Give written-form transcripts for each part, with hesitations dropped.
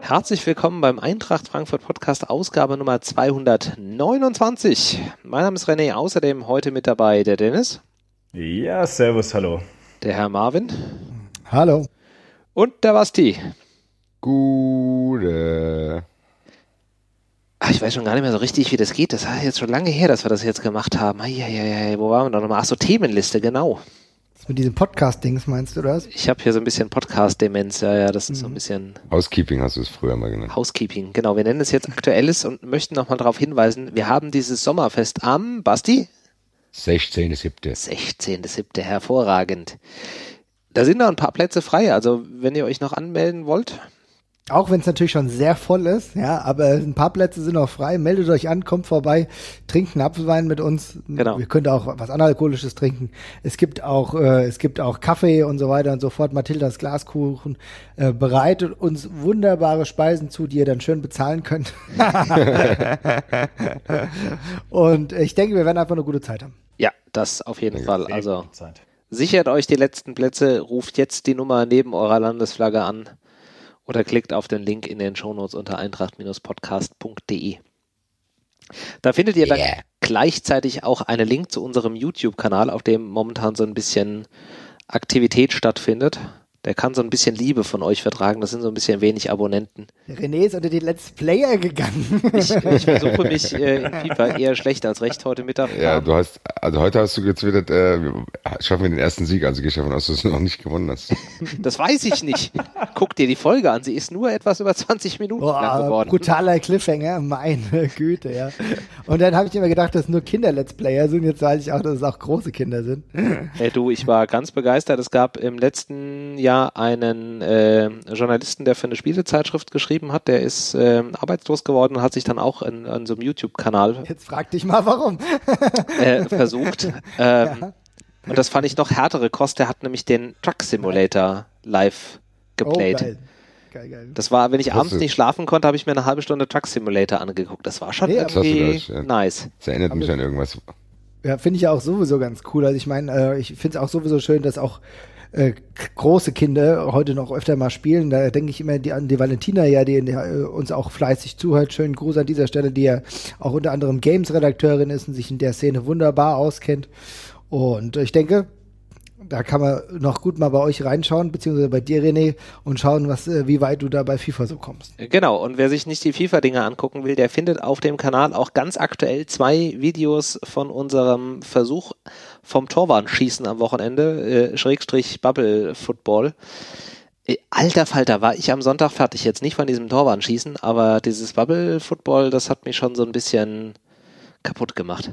Herzlich willkommen beim Eintracht Frankfurt Podcast, Ausgabe Nummer 229. Mein Name ist René, außerdem heute mit dabei der Dennis. Ja, servus, hallo. Der Herr Marvin. Hallo. Und der Basti. Gute. Ich weiß schon gar nicht mehr so richtig, wie das geht. Das ist jetzt schon lange her, dass wir das jetzt gemacht haben. Wo waren wir da nochmal? Achso, Themenliste, genau. Das mit diesem Podcast-Dings meinst du das? Ich habe hier so ein bisschen Podcast-Demenz. Ja, das ist so ein bisschen... Housekeeping hast du es früher mal genannt. Housekeeping, genau. Wir nennen es jetzt Aktuelles und möchten nochmal darauf hinweisen, wir haben dieses Sommerfest am, Basti? 16.7. 16.7. Hervorragend. Da sind noch ein paar Plätze frei, also wenn ihr euch noch anmelden wollt. Auch wenn es natürlich schon sehr voll ist, ja, aber ein paar Plätze sind noch frei. Meldet euch an, kommt vorbei, trinkt einen Apfelwein mit uns. Genau. Ihr könnt auch was Analkoholisches trinken. Es gibt auch Kaffee und so weiter und so fort. Mathildas Glaskuchen bereitet uns wunderbare Speisen zu, die ihr dann schön bezahlen könnt. Und ich denke, wir werden einfach eine gute Zeit haben. Ja, das auf jeden Fall. Also Zeit. sichert euch die letzten Plätze, ruft jetzt die Nummer neben eurer Landesflagge an. Oder klickt auf den Link in den Shownotes unter eintracht-podcast.de. Da findet ihr dann gleichzeitig auch einen Link zu unserem YouTube-Kanal, auf dem momentan so ein bisschen Aktivität stattfindet. Der kann so ein bisschen Liebe von euch vertragen. Das sind so ein bisschen wenig Abonnenten. René ist unter die Let's Player gegangen. Ich versuche mich in FIFA eher schlecht als recht heute Mittag. Ja, heute hast du getwittert, schaffen wir den ersten Sieg, also gehe ich davon aus, dass du noch nicht gewonnen hast. Das weiß ich nicht. Guck dir die Folge an, sie ist nur etwas über 20 Minuten lang geworden. Brutaler Cliffhanger, meine Güte, ja. Und dann habe ich immer gedacht, dass nur Kinder-Let's Player sind. Jetzt weiß ich auch, dass es auch große Kinder sind. Ich war ganz begeistert. Es gab im letzten Jahr einen Journalisten, der für eine Spielezeitschrift geschrieben hat, der ist arbeitslos geworden und hat sich dann auch an so einem YouTube-Kanal Jetzt frag dich mal, warum. versucht. Und das fand ich noch härtere Kost. Der hat nämlich den Truck Simulator live geplayt. Oh, geil. Das war, wenn ich abends nicht schlafen konnte, habe ich mir eine halbe Stunde Truck Simulator angeguckt. Das war schon irgendwie nice. Das erinnert mich an irgendwas. Ja, finde ich ja auch sowieso ganz cool. Also ich meine, ich finde es auch sowieso schön, dass auch große Kinder heute noch öfter mal spielen. Da denke ich immer an die Valentina, ja, die uns auch fleißig zuhört. Schönen Gruß an dieser Stelle, die ja auch unter anderem Games-Redakteurin ist und sich in der Szene wunderbar auskennt. Und ich denke, da kann man noch gut mal bei euch reinschauen, beziehungsweise bei dir, René, und schauen, wie weit du da bei FIFA so kommst. Genau, und wer sich nicht die FIFA-Dinger angucken will, der findet auf dem Kanal auch ganz aktuell 2 Videos von unserem Versuch vom Torwartschießen am Wochenende, / Bubble Football. Alter Falter, war ich am Sonntag fertig, jetzt nicht von diesem Torwartschießen, aber dieses Bubble Football, das hat mich schon so ein bisschen kaputt gemacht.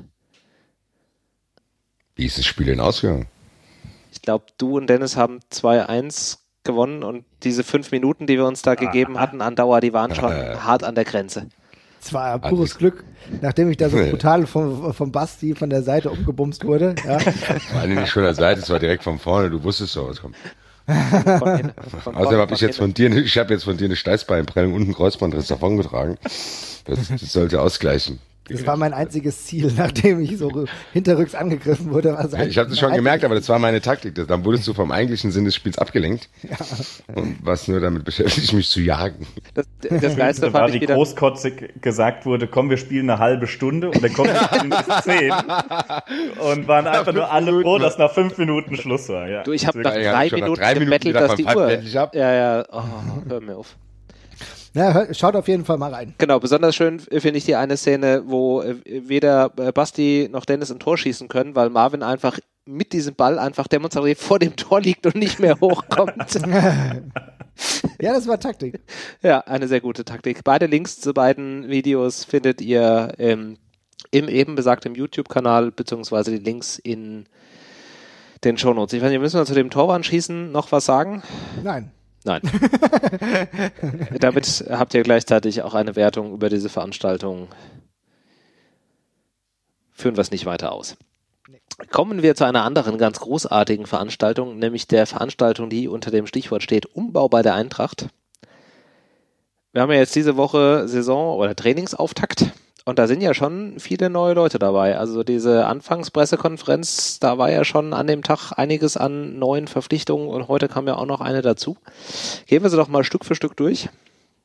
Wie ist das Spiel denn ausgegangen? Ich glaube, du und Dennis haben 2-1 gewonnen und diese 5 Minuten, die wir uns da gegeben hatten an Dauer, die waren schon hart an der Grenze. Es war pures Glück, nachdem ich da so brutal vom Basti von der Seite umgebumst wurde. Ja. War nicht von der Seite, es war direkt von vorne, du wusstest doch, was kommt. Außerdem habe ich jetzt von dir eine Steißbeinprellung und einen Kreuzbandriss davongetragen. Das sollte ausgleichen. Das war mein einziges Ziel, nachdem ich so hinterrücks angegriffen wurde. Ich habe das schon gemerkt, aber das war meine Taktik. Dann wurdest du vom eigentlichen Sinn des Spiels abgelenkt. Ja. Und was nur damit beschäftigt, mich zu jagen. Das Geilste war, wie großkotzig gesagt wurde, komm, wir spielen eine halbe Stunde und dann kommen wir spielen bis 10. Und waren einfach nur alle froh, dass nach 5 Minuten Schluss war. Ja. Du, ich habe nach 3 Minuten gebettelt, dass die Uhr... Ja, hör mir auf. Na, schaut auf jeden Fall mal rein. Genau, besonders schön finde ich die eine Szene, wo weder Basti noch Dennis ein Tor schießen können, weil Marvin einfach mit diesem Ball einfach demonstrativ vor dem Tor liegt und nicht mehr hochkommt. Ja, das war Taktik. Ja, eine sehr gute Taktik. Beide Links zu beiden Videos findet ihr im eben besagten YouTube-Kanal, beziehungsweise die Links in den Shownotes. Ich weiß nicht, müssen wir zu dem Torwartschießen noch was sagen? Nein. Damit habt ihr gleichzeitig auch eine Wertung über diese Veranstaltung. Führen wir es nicht weiter aus. Kommen wir zu einer anderen ganz großartigen Veranstaltung, nämlich der Veranstaltung, die unter dem Stichwort steht Umbau bei der Eintracht. Wir haben ja jetzt diese Woche Saison- oder Trainingsauftakt. Und da sind ja schon viele neue Leute dabei. Also diese Anfangspressekonferenz, da war ja schon an dem Tag einiges an neuen Verpflichtungen und heute kam ja auch noch eine dazu. Gehen wir sie doch mal Stück für Stück durch.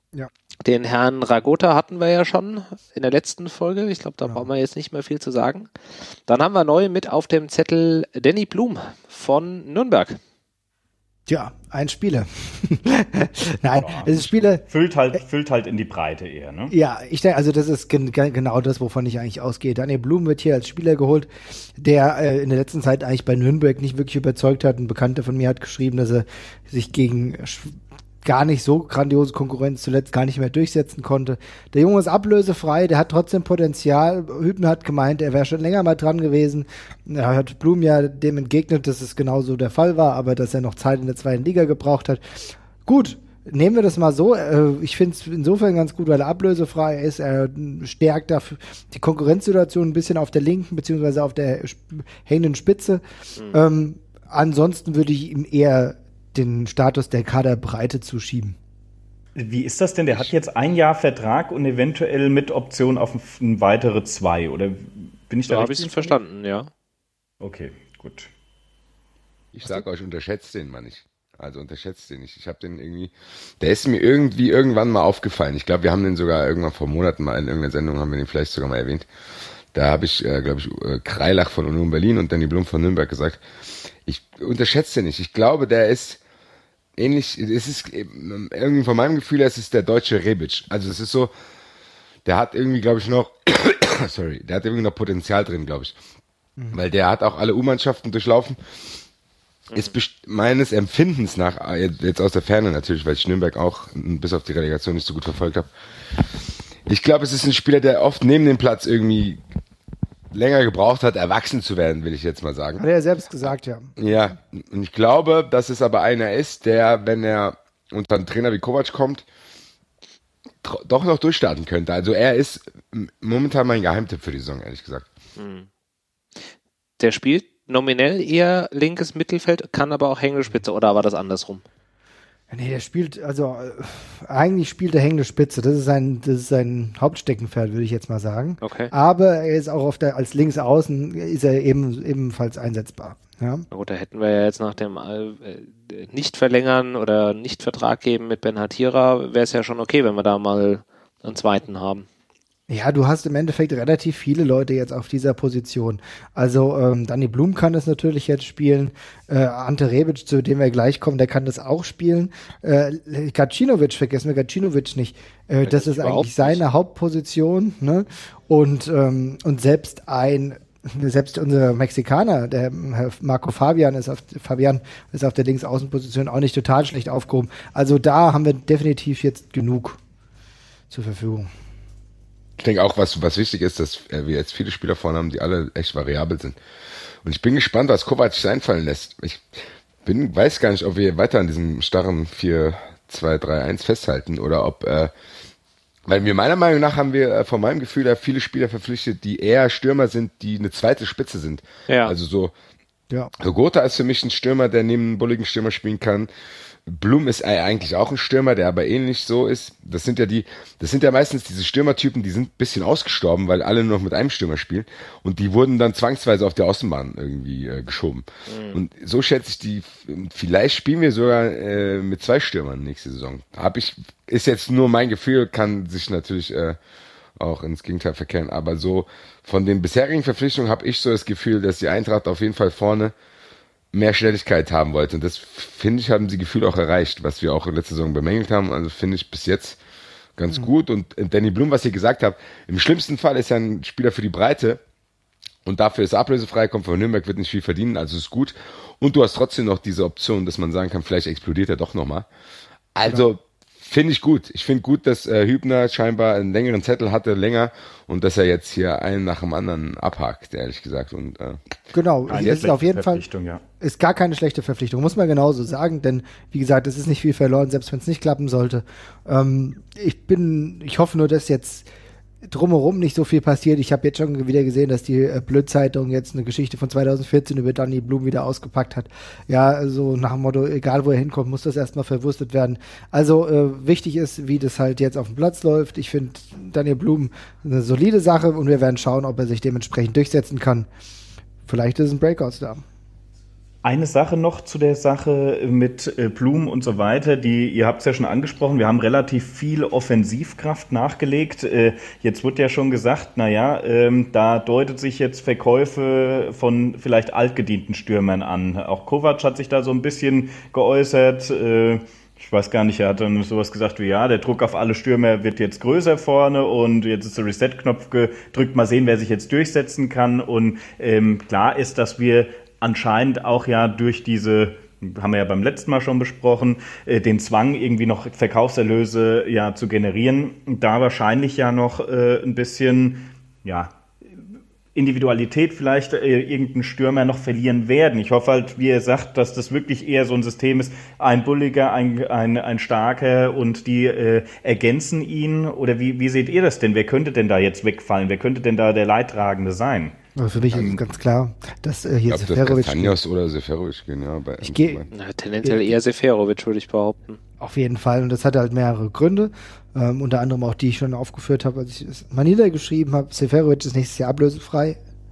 Ja. Den Herrn Ragota hatten wir ja schon in der letzten Folge. Ich glaube, da brauchen wir jetzt nicht mehr viel zu sagen. Dann haben wir neu mit auf dem Zettel Danny Blum von Nürnberg. Tja, ein Spieler. Nein, es ist Spieler. Füllt halt in die Breite eher, ne? Ja, ich denke, also das ist genau das, wovon ich eigentlich ausgehe. Daniel Blum wird hier als Spieler geholt, der in der letzten Zeit eigentlich bei Nürnberg nicht wirklich überzeugt hat. Ein Bekannter von mir hat geschrieben, dass er sich gegen gar nicht so grandiose Konkurrenz zuletzt gar nicht mehr durchsetzen konnte. Der Junge ist ablösefrei, der hat trotzdem Potenzial. Hübner hat gemeint, er wäre schon länger mal dran gewesen. Er hat Blum ja dem entgegnet, dass es genauso der Fall war, aber dass er noch Zeit in der zweiten Liga gebraucht hat. Gut, nehmen wir das mal so. Ich finde es insofern ganz gut, weil er ablösefrei ist. Er stärkt dafür die Konkurrenzsituation ein bisschen auf der linken beziehungsweise auf der hängenden Spitze. Ansonsten würde ich ihm eher den Status der Kaderbreite zuschieben. Wie ist das denn? Der hat jetzt 1 Jahr Vertrag und eventuell mit Option auf ein weitere 2, oder bin ich da richtig? Habe ich es verstanden, ja. Okay, gut. Ich sage euch, unterschätzt den mal nicht. Also unterschätzt den nicht. Ich habe den irgendwie, der ist mir irgendwann mal aufgefallen. Ich glaube, wir haben den sogar irgendwann vor Monaten mal in irgendeiner Sendung, haben wir den vielleicht sogar mal erwähnt. Da habe ich, glaube ich, Kreilach von Union Berlin und Danny Blum von Nürnberg gesagt. Ich unterschätze den nicht. Ich glaube, der ist ähnlich, es ist irgendwie von meinem Gefühl her, es ist der deutsche Rebic. Also es ist so, der hat irgendwie, glaube ich, noch, der hat irgendwie noch Potenzial drin, glaube ich. Weil der hat auch alle U-Mannschaften durchlaufen. Ist meines Empfindens nach, jetzt aus der Ferne natürlich, weil ich Nürnberg auch bis auf die Relegation nicht so gut verfolgt habe. Ich glaube, es ist ein Spieler, der oft neben dem Platz irgendwie länger gebraucht hat, erwachsen zu werden, will ich jetzt mal sagen. Hat er ja selbst gesagt, ja. Ja, und ich glaube, dass es aber einer ist, der, wenn er unter einen Trainer wie Kovac kommt, doch noch durchstarten könnte. Also er ist momentan mein Geheimtipp für die Saison, ehrlich gesagt. Der spielt nominell eher linkes Mittelfeld, kann aber auch hängende Spitze, oder war das andersrum? Nee, der spielt, also eigentlich spielt er hängende Spitze. Das ist sein Hauptsteckenpferd, würde ich jetzt mal sagen. Okay. Aber er ist auch als Linksaußen ist er ebenfalls einsetzbar. Ja. Na gut, da hätten wir ja jetzt nach dem Nicht-Verlängern oder Nicht-Vertrag geben mit Ben Hatira, wäre es ja schon okay, wenn wir da mal einen zweiten haben. Ja, du hast im Endeffekt relativ viele Leute jetzt auf dieser Position. Also Danny Blum kann das natürlich jetzt spielen. Ante Rebic, zu dem wir gleich kommen, der kann das auch spielen. Gacinovic, vergessen wir Gacinovic nicht. Das ist eigentlich seine Hauptposition. Ne? Und selbst unser Mexikaner, der Herr Marco Fabian ist auf der Linksaußenposition auch nicht total schlecht aufgehoben. Also da haben wir definitiv jetzt genug zur Verfügung. Ich denke auch, was wichtig ist, dass wir jetzt viele Spieler vorne haben, die alle echt variabel sind. Und ich bin gespannt, was Kovac sich einfallen lässt. Ich weiß gar nicht, ob wir weiter an diesem starren 4-2-3-1 festhalten oder ob, weil wir meiner Meinung nach haben wir von meinem Gefühl her viele Spieler verpflichtet, die eher Stürmer sind, die eine zweite Spitze sind. Ja. Also so Gotha ist für mich ein Stürmer, der neben einem bulligen Stürmer spielen kann. Blum ist eigentlich auch ein Stürmer, der aber ähnlich so ist. Das sind ja meistens diese Stürmertypen, die sind ein bisschen ausgestorben, weil alle nur noch mit einem Stürmer spielen und die wurden dann zwangsweise auf der Außenbahn irgendwie geschoben. Und so schätze ich die, vielleicht spielen wir sogar mit 2 Stürmern nächste Saison. Ist jetzt nur mein Gefühl, kann sich natürlich auch ins Gegenteil verkehren, aber so von den bisherigen Verpflichtungen habe ich so das Gefühl, dass die Eintracht auf jeden Fall vorne mehr Schnelligkeit haben wollte. Und das, finde ich, haben sie gefühlt auch erreicht, was wir auch in letzter Saison bemängelt haben. Also finde ich bis jetzt ganz gut. Und Danny Blum, was ihr gesagt habt, im schlimmsten Fall ist er ein Spieler für die Breite und dafür ist er ablösefrei, kommt von Nürnberg, wird nicht viel verdienen, also ist gut. Und du hast trotzdem noch diese Option, dass man sagen kann, vielleicht explodiert er doch nochmal. Also finde ich gut. Ich finde gut, dass Hübner scheinbar einen längeren Zettel hatte, länger, und dass er jetzt hier einen nach dem anderen abhakt, ehrlich gesagt. Und genau, es ist auf jeden Fall ist gar keine schlechte Verpflichtung, muss man genauso sagen, denn wie gesagt, es ist nicht viel verloren, selbst wenn es nicht klappen sollte. Ich hoffe nur, dass jetzt drumherum nicht so viel passiert. Ich habe jetzt schon wieder gesehen, dass die Blöd-Zeitung jetzt eine Geschichte von 2014 über Danny Blum wieder ausgepackt hat. Ja, so nach dem Motto, egal wo er hinkommt, muss das erstmal verwurstet werden. Also wichtig ist, wie das halt jetzt auf dem Platz läuft. Ich finde Danny Blum eine solide Sache und wir werden schauen, ob er sich dementsprechend durchsetzen kann. Vielleicht ist ein Breakout da. Eine Sache noch zu der Sache mit Blum und so weiter, ihr habt es ja schon angesprochen, wir haben relativ viel Offensivkraft nachgelegt. Jetzt wird ja schon gesagt, da deutet sich jetzt Verkäufe von vielleicht altgedienten Stürmern an. Auch Kovac hat sich da so ein bisschen geäußert. Ich weiß gar nicht, er hat dann sowas gesagt wie, ja, der Druck auf alle Stürmer wird jetzt größer vorne und jetzt ist der Reset-Knopf gedrückt, mal sehen, wer sich jetzt durchsetzen kann. Und klar ist, dass wir anscheinend auch ja durch diese, haben wir ja beim letzten Mal schon besprochen, den Zwang irgendwie noch Verkaufserlöse ja zu generieren, da wahrscheinlich ja noch ein bisschen, ja, Individualität vielleicht irgendein Stürmer noch verlieren werden. Ich hoffe halt, wie ihr sagt, dass das wirklich eher so ein System ist, ein Bulliger, ein Starker und die ergänzen ihn. Oder wie seht ihr das denn? Wer könnte denn da jetzt wegfallen? Wer könnte denn da der Leidtragende sein? Also für mich ist es ganz klar, dass hier Seferovic... Castaños oder Seferovic gehen, ja. Tendenziell eher Seferovic, würde ich behaupten. Auf jeden Fall. Und das hat halt mehrere Gründe. Unter anderem auch die ich schon aufgeführt habe, als ich es mal niedergeschrieben habe. Seferovic ist nächstes Jahr ablösefrei.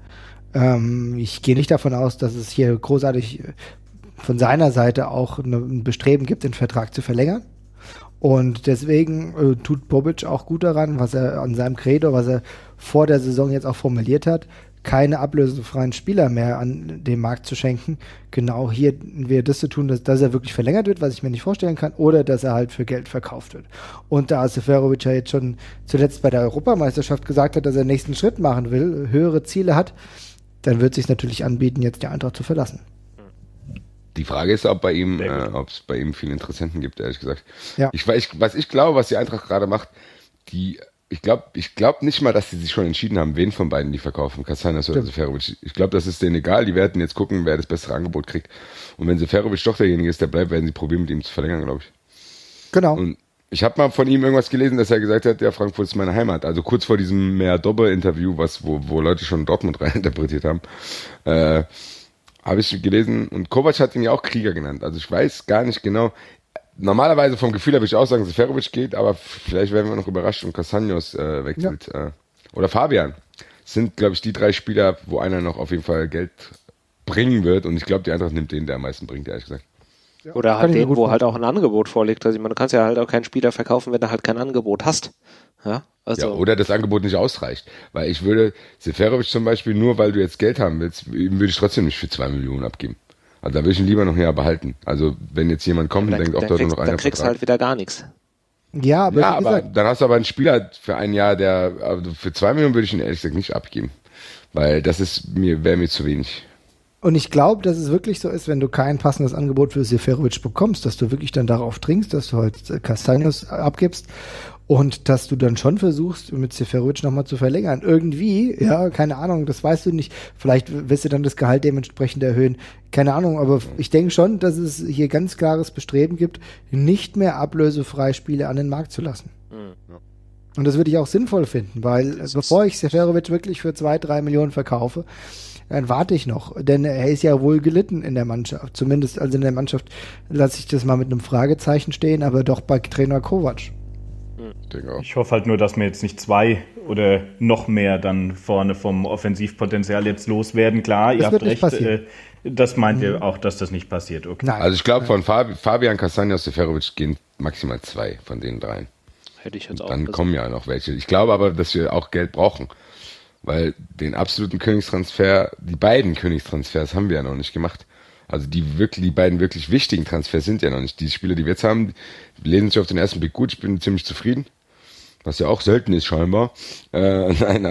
Ich gehe nicht davon aus, dass es hier großartig von seiner Seite auch ein Bestreben gibt, den Vertrag zu verlängern. Und deswegen tut Bobic auch gut daran, was er an seinem Credo, was er vor der Saison jetzt auch formuliert hat, keine ablösefreien Spieler mehr an den Markt zu schenken. Genau hier wäre das zu tun, dass er wirklich verlängert wird, was ich mir nicht vorstellen kann, oder dass er halt für Geld verkauft wird. Und da Seferovic ja jetzt schon zuletzt bei der Europameisterschaft gesagt hat, dass er den nächsten Schritt machen will, höhere Ziele hat, dann wird es sich natürlich anbieten, jetzt die Eintracht zu verlassen. Die Frage ist, ob es bei ihm viele Interessenten gibt, ehrlich gesagt. Ja. Was ich glaube, was die Eintracht gerade macht, ich glaube nicht mal, dass sie sich schon entschieden haben, wen von beiden die verkaufen, Castaños oder Seferovic. Ich glaube, das ist denen egal. Die werden jetzt gucken, wer das bessere Angebot kriegt. Und wenn Seferovic doch derjenige ist, der bleibt, werden sie probieren, mit ihm zu verlängern, glaube ich. Genau. Und ich habe mal von ihm irgendwas gelesen, dass er gesagt hat, ja, Frankfurt ist meine Heimat. Also kurz vor diesem Mehr-Dobbe-Interview, wo Leute schon Dortmund reininterpretiert haben, habe ich gelesen. Und Kovac hat ihn ja auch Krieger genannt. Also ich weiß gar nicht genau. Normalerweise vom Gefühl habe ich auch sagen, Seferovic geht, aber vielleicht werden wir noch überrascht und Castaños wechselt. Ja. Oder Fabian. Das sind, glaube ich, die 3 Spieler, wo einer noch auf jeden Fall Geld bringen wird. Und ich glaube, die Eintracht nimmt den, der am meisten bringt, ehrlich gesagt. Ja, oder halt den, wo halt auch ein Angebot vorliegt. Also ich meine, du kannst ja halt auch keinen Spieler verkaufen, wenn du halt kein Angebot hast. Ja, also. Ja, oder das Angebot nicht ausreicht. Weil ich würde Seferovic zum Beispiel, nur weil du jetzt Geld haben willst, würde ich trotzdem nicht für 2 Millionen abgeben. Also da würde ich ihn lieber noch ein Jahr behalten. Also wenn jetzt jemand kommt und denkt, da nur noch einer dann kriegst du halt wieder gar nichts. Ja, aber dann hast du aber einen Spieler für ein Jahr, also für 2 Millionen würde ich ihn ehrlich gesagt nicht abgeben. Weil das wäre mir zu wenig. Und ich glaube, dass es wirklich so ist, wenn du kein passendes Angebot für Seferovic bekommst, dass du wirklich dann darauf dringst, dass du halt Castaños abgibst und dass du dann schon versuchst, mit Seferovic nochmal zu verlängern. Irgendwie, ja, keine Ahnung, das weißt du nicht. Vielleicht wirst du dann das Gehalt dementsprechend erhöhen. Keine Ahnung, aber ich denke schon, dass es hier ganz klares Bestreben gibt, nicht mehr ablösefrei Spiele an den Markt zu lassen. Ja. Und das würde ich auch sinnvoll finden, weil bevor ich Seferovic wirklich für 2-3 Millionen verkaufe, dann warte ich noch, denn er ist ja wohl gelitten in der Mannschaft. Zumindest also in der Mannschaft lasse ich das mal mit einem Fragezeichen stehen, aber doch bei Trainer Kovac. Ich hoffe halt nur, dass wir jetzt nicht 2 oder noch mehr dann vorne vom Offensivpotenzial jetzt loswerden. Klar, ihr habt recht. Das meint ihr auch, dass das nicht passiert? Okay. Nein. Also ich glaube, von Fabian, Castaños, Seferovic gehen maximal 2 von den 3. Hätte ich jetzt auch. Dann kommen ja noch welche. Ich glaube aber, dass wir auch Geld brauchen. Weil den absoluten Königstransfer, die beiden Königstransfers haben wir ja noch nicht gemacht. Also die beiden wirklich wichtigen Transfers sind ja noch nicht. Die Spieler, die wir jetzt haben, lesen sich auf den ersten Blick gut. Ich bin ziemlich zufrieden. Was ja auch selten ist scheinbar. Nein,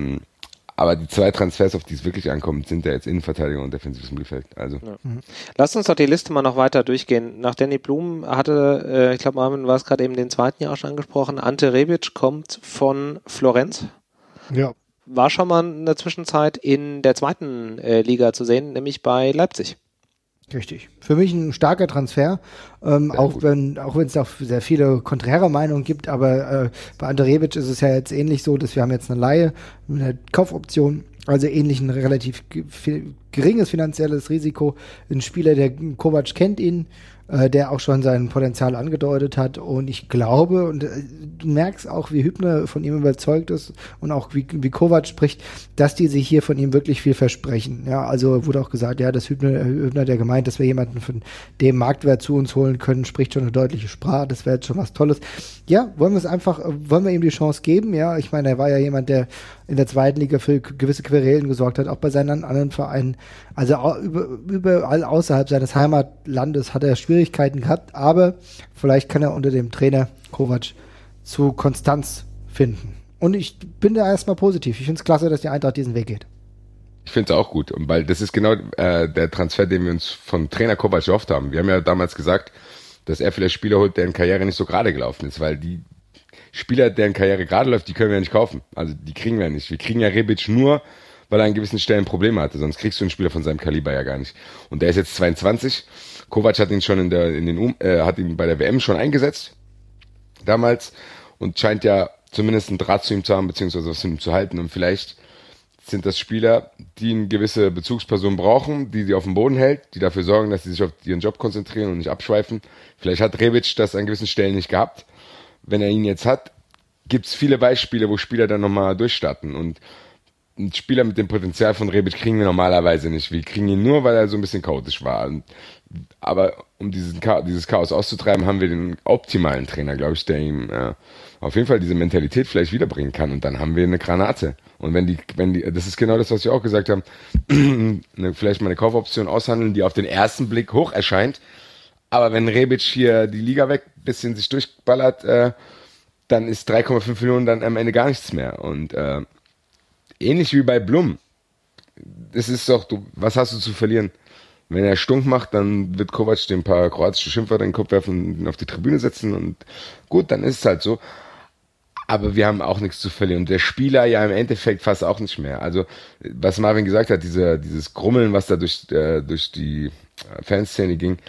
aber die 2 Transfers, auf die es wirklich ankommt, sind ja jetzt Innenverteidigung und defensives Mittelfeld. Also. Ja. Lasst uns doch die Liste mal noch weiter durchgehen. Nach Danny Blum hatte, ich glaube, Marvin war es gerade eben den zweiten Jahr schon angesprochen, Ante Rebic kommt von Florenz. Ja. War schon mal in der Zwischenzeit in der 2. Liga zu sehen, nämlich bei Leipzig. Richtig. Für mich ein starker Transfer, auch wenn es auch sehr viele konträre Meinungen gibt, aber bei Ante Rebic ist es ja jetzt ähnlich so, dass wir haben jetzt eine Leihe mit einer Kaufoption, also ähnlichen relativ geringes finanzielles Risiko. Ein Spieler, der Kovac kennt ihn, der auch schon sein Potenzial angedeutet hat. Und ich glaube, und du merkst auch, wie Hübner von ihm überzeugt ist und auch wie Kovac spricht, dass die sich hier von ihm wirklich viel versprechen. Ja, also wurde auch gesagt, ja, dass Hübner der gemeint, dass wir jemanden von dem Marktwert zu uns holen können, spricht schon eine deutliche Sprache. Das wäre jetzt schon was Tolles. Ja, wollen wir ihm die Chance geben? Ja, ich meine, er war ja jemand, der in der zweiten Liga für gewisse Querelen gesorgt hat, auch bei seinen anderen Vereinen. Also überall außerhalb seines Heimatlandes hat er Schwierigkeiten gehabt, aber vielleicht kann er unter dem Trainer Kovac zu Konstanz finden. Und ich bin da erstmal positiv. Ich finde es klasse, dass die Eintracht diesen Weg geht. Ich finde es auch gut, weil das ist genau der Transfer, den wir uns von Trainer Kovac erhofft haben. Wir haben ja damals gesagt, dass er vielleicht Spieler holt, deren Karriere nicht so gerade gelaufen ist, weil die Spieler, deren Karriere gerade läuft, die können wir ja nicht kaufen. Also die kriegen wir nicht. Wir kriegen ja Rebic nur, weil er an gewissen Stellen Probleme hatte. Sonst kriegst du einen Spieler von seinem Kaliber ja gar nicht. Und der ist jetzt 22. Kovac hat ihn schon hat ihn bei der WM schon eingesetzt. Damals. Und scheint ja zumindest einen Draht zu ihm zu haben, beziehungsweise was zu ihm zu halten. Und vielleicht sind das Spieler, die eine gewisse Bezugsperson brauchen, die sie auf dem Boden hält, die dafür sorgen, dass sie sich auf ihren Job konzentrieren und nicht abschweifen. Vielleicht hat Rebic das an gewissen Stellen nicht gehabt. Wenn er ihn jetzt hat, gibt es viele Beispiele, wo Spieler dann nochmal durchstarten. Und einen Spieler mit dem Potenzial von Rebic kriegen wir normalerweise nicht. Wir kriegen ihn nur, weil er so ein bisschen chaotisch war. Aber um dieses Chaos auszutreiben, haben wir den optimalen Trainer, glaube ich, der ihm auf jeden Fall diese Mentalität vielleicht wiederbringen kann. Und dann haben wir eine Granate. Und wenn die, das ist genau das, was wir auch gesagt haben, vielleicht mal eine Kaufoption aushandeln, die auf den ersten Blick hoch erscheint. Aber wenn Rebic hier die Liga weg bisschen sich durchballert, dann ist 3,5 Millionen dann am Ende gar nichts mehr. Und ähnlich wie bei Blum. Das ist doch, was hast du zu verlieren? Wenn er stunk macht, dann wird Kovac dem ein paar kroatische Schimpfwörter in den Kopf werfen und ihn auf die Tribüne setzen. Und gut, dann ist es halt so. Aber wir haben auch nichts zu verlieren. Und der Spieler ja im Endeffekt fast auch nicht mehr. Also, was Marvin gesagt hat, dieses Grummeln, was da durch die Fanszene ging,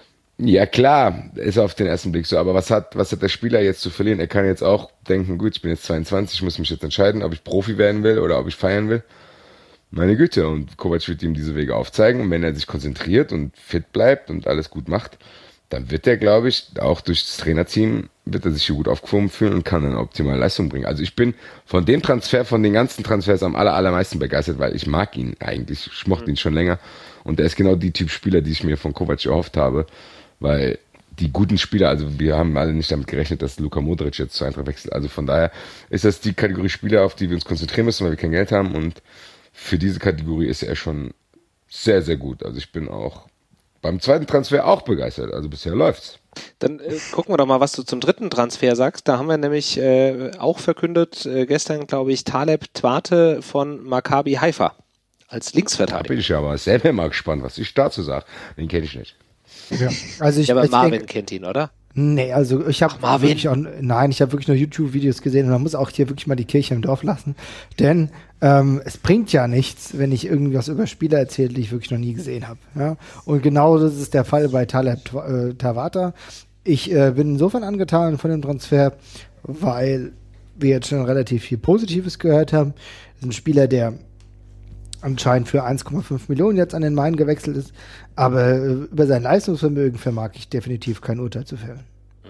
ja klar, ist auf den ersten Blick so, aber was hat der Spieler jetzt zu verlieren? Er kann jetzt auch denken, gut, ich bin jetzt 22, ich muss mich jetzt entscheiden, ob ich Profi werden will oder ob ich feiern will. Meine Güte, und Kovac wird ihm diese Wege aufzeigen, und wenn er sich konzentriert und fit bleibt und alles gut macht, dann wird er, glaube ich, auch durch das Trainerteam, wird er sich hier gut aufgehoben fühlen und kann eine optimale Leistung bringen. Also ich bin von dem Transfer, von den ganzen Transfers am allermeisten begeistert, weil ich mag ihn eigentlich, ich mochte ihn schon länger, und er ist genau die Typ Spieler, die ich mir von Kovac erhofft habe. Weil die guten Spieler, also wir haben alle nicht damit gerechnet, dass Luka Modric jetzt zu Eintracht wechselt. Also von daher ist das die Kategorie Spieler, auf die wir uns konzentrieren müssen, weil wir kein Geld haben. Und für diese Kategorie ist er schon sehr, sehr gut. Also ich bin auch beim zweiten Transfer auch begeistert. Also bisher läuft's. Dann gucken wir doch mal, was du zum dritten Transfer sagst. Da haben wir nämlich auch verkündet, gestern, glaube ich, Taleb Twate von Maccabi Haifa als Linksverteidiger. Da bin ich ja aber selber mal gespannt, was ich dazu sage. Den kenne ich nicht. Ja, also aber Marvin kennt ihn, oder? Nee, also ich habe wirklich wirklich nur YouTube-Videos gesehen, und man muss auch hier wirklich mal die Kirche im Dorf lassen, denn es bringt ja nichts, wenn ich irgendwas über Spieler erzähle, die ich wirklich noch nie gesehen habe. Ja? Und genau das ist der Fall bei Taleb Twate. Ich bin insofern angetan von dem Transfer, weil wir jetzt schon relativ viel Positives gehört haben. Das ist ein Spieler, der anscheinend für 1,5 Millionen jetzt an den Main gewechselt ist, aber über sein Leistungsvermögen vermag ich definitiv kein Urteil zu fällen.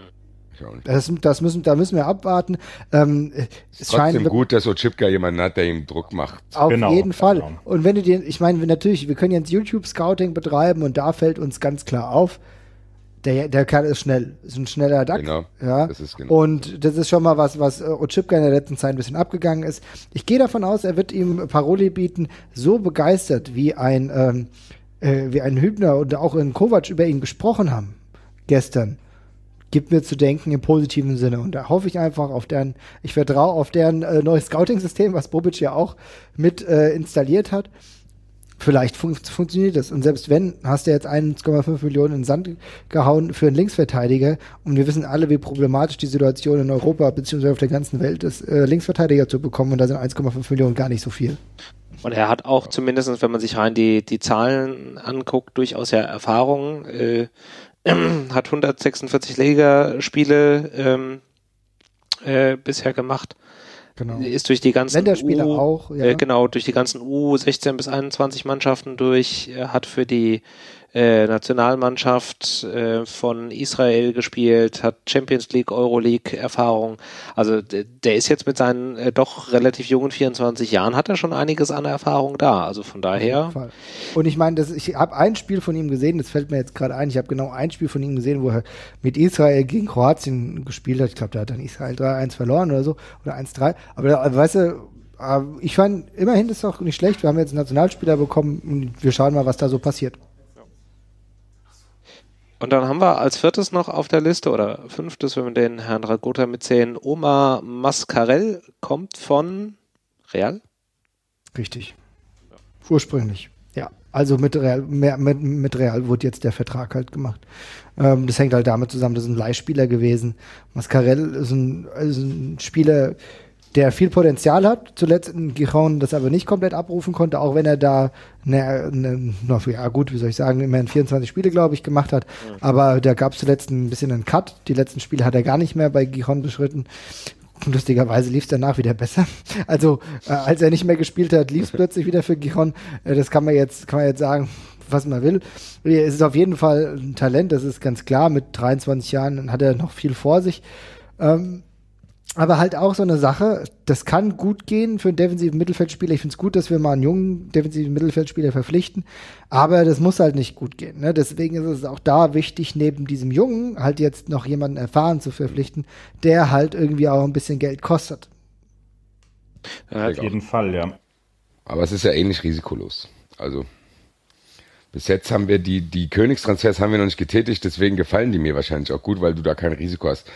Da müssen wir abwarten. Es trotzdem gut, dass Oczipka jemanden hat, der ihm Druck macht. Auf jeden Fall. Genau. Und wenn du dir, ich meine, natürlich, wir können jetzt YouTube-Scouting betreiben, und da fällt uns ganz klar auf, der Kerl ist schnell, ist ein schneller Duck. Genau, ja. das ist genau. Und das ist schon mal was Oczipka in der letzten Zeit ein bisschen abgegangen ist. Ich gehe davon aus, er wird ihm Paroli bieten, so begeistert wie ein Hübner und auch ein Kovac über ihn gesprochen haben gestern. Gibt mir zu denken im positiven Sinne. Und da hoffe ich einfach ich vertraue auf deren neues Scouting-System, was Bobic ja auch mit installiert hat. Vielleicht funktioniert das. Und selbst wenn, hast du jetzt 1,5 Millionen in den Sand gehauen für einen Linksverteidiger. Und wir wissen alle, wie problematisch die Situation in Europa bzw. auf der ganzen Welt ist, Linksverteidiger zu bekommen. Und da sind 1,5 Millionen gar nicht so viel. Und er hat auch zumindest, wenn man sich rein die Zahlen anguckt, durchaus ja Erfahrung. Hat 146 Ligaspiele bisher gemacht. Genau. Ist durch die ganzen Länderspiele auch, ja. Genau, durch die ganzen U16 bis 21 Mannschaften durch, hat für die Nationalmannschaft von Israel gespielt, hat Champions League, Euroleague Erfahrung. Also der ist jetzt mit seinen doch relativ jungen 24 Jahren, hat er schon einiges an Erfahrung da. Also von daher. Und ich meine, ich habe ein Spiel von ihm gesehen, das fällt mir jetzt gerade ein, ich habe genau ein Spiel von ihm gesehen, wo er mit Israel gegen Kroatien gespielt hat. Ich glaube, da hat dann Israel 3-1 verloren oder so, oder 1-3. Aber weißt du, ich fand, immerhin ist es doch nicht schlecht. Wir haben jetzt einen Nationalspieler bekommen und wir schauen mal, was da so passiert. Und dann haben wir als viertes noch auf der Liste, oder fünftes, wenn wir den Herrn Dragota mitzählen, Omar Mascarell, kommt von Real? Richtig. Ursprünglich, ja. Also mit Real wurde jetzt der Vertrag halt gemacht. Das hängt halt damit zusammen, das ist ein Leihspieler gewesen. Mascarell ist ein Spieler, der viel Potenzial hat, zuletzt in Gijon das aber nicht komplett abrufen konnte, auch wenn er da immerhin 24 Spiele, glaube ich, gemacht hat. Aber da gab es zuletzt ein bisschen einen Cut. Die letzten Spiele hat er gar nicht mehr bei Gijon beschritten. Lustigerweise lief es danach wieder besser. Also als er nicht mehr gespielt hat, lief es plötzlich wieder für Gijon. Das kann man jetzt sagen, was man will. Es ist auf jeden Fall ein Talent, das ist ganz klar. Mit 23 Jahren hat er noch viel vor sich. Aber halt auch so eine Sache, das kann gut gehen für einen defensiven Mittelfeldspieler. Ich finde es gut, dass wir mal einen jungen defensiven Mittelfeldspieler verpflichten, aber das muss halt nicht gut gehen. Ne? Deswegen ist es auch da wichtig, neben diesem Jungen halt jetzt noch jemanden erfahren zu verpflichten, der halt irgendwie auch ein bisschen Geld kostet. Ja, auf jeden Fall, ja. Aber es ist ja ähnlich risikolos. Also bis jetzt haben wir die Königstransfers haben wir noch nicht getätigt, deswegen gefallen die mir wahrscheinlich auch gut, weil du da kein Risiko hast.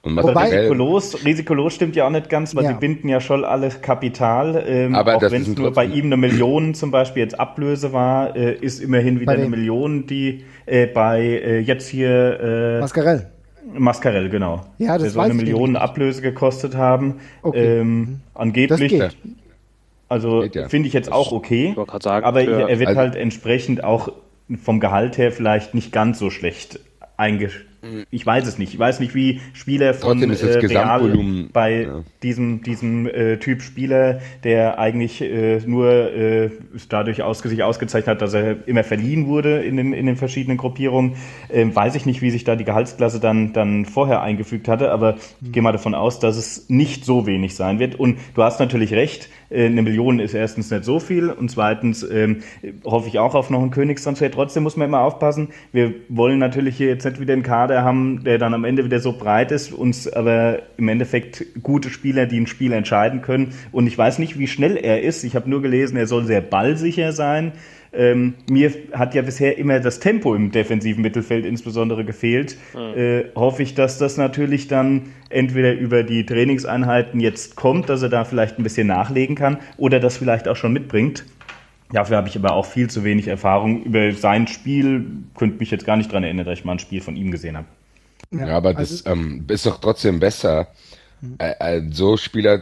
Risikolos stimmt ja auch nicht ganz, weil sie binden ja schon alles Kapital. Aber auch wenn es nur bei ihm 1 Million zum Beispiel jetzt Ablöse war, ist immerhin wieder 1 Million, die bei jetzt hier Mascarell, genau. Ja, das soll 1 Million Ablöse gekostet haben. Okay. Angeblich. Das geht. Also finde ich jetzt auch okay. Ich sagen, aber er wird halt entsprechend auch vom Gehalt her vielleicht nicht ganz so schlecht eingeschätzt. Ich weiß es nicht. Ich weiß nicht, wie Spieler von Real bei diesem Typ Spieler, der eigentlich nur dadurch sich ausgezeichnet hat, dass er immer verliehen wurde in den verschiedenen Gruppierungen, weiß ich nicht, wie sich da die Gehaltsklasse dann vorher eingefügt hatte, aber ich gehe mal davon aus, dass es nicht so wenig sein wird. Und du hast natürlich recht, 1 Million ist erstens nicht so viel und zweitens hoffe ich auch auf noch einen Königstransfer. Trotzdem muss man immer aufpassen, wir wollen natürlich hier jetzt nicht wieder einen Kader haben, der dann am Ende wieder so breit ist, uns aber im Endeffekt gute Spieler, die ein Spiel entscheiden können. Und ich weiß nicht, wie schnell er ist. Ich habe nur gelesen, er soll sehr ballsicher sein. Mir hat ja bisher immer das Tempo im defensiven Mittelfeld insbesondere gefehlt. Hoffe ich, dass das natürlich dann entweder über die Trainingseinheiten jetzt kommt, dass er da vielleicht ein bisschen nachlegen kann oder das vielleicht auch schon mitbringt. Dafür habe ich aber auch viel zu wenig Erfahrung. Über sein Spiel könnte mich jetzt gar nicht dran erinnern, dass ich mal ein Spiel von ihm gesehen habe. Ja, aber das ist doch trotzdem besser, auf so Spieler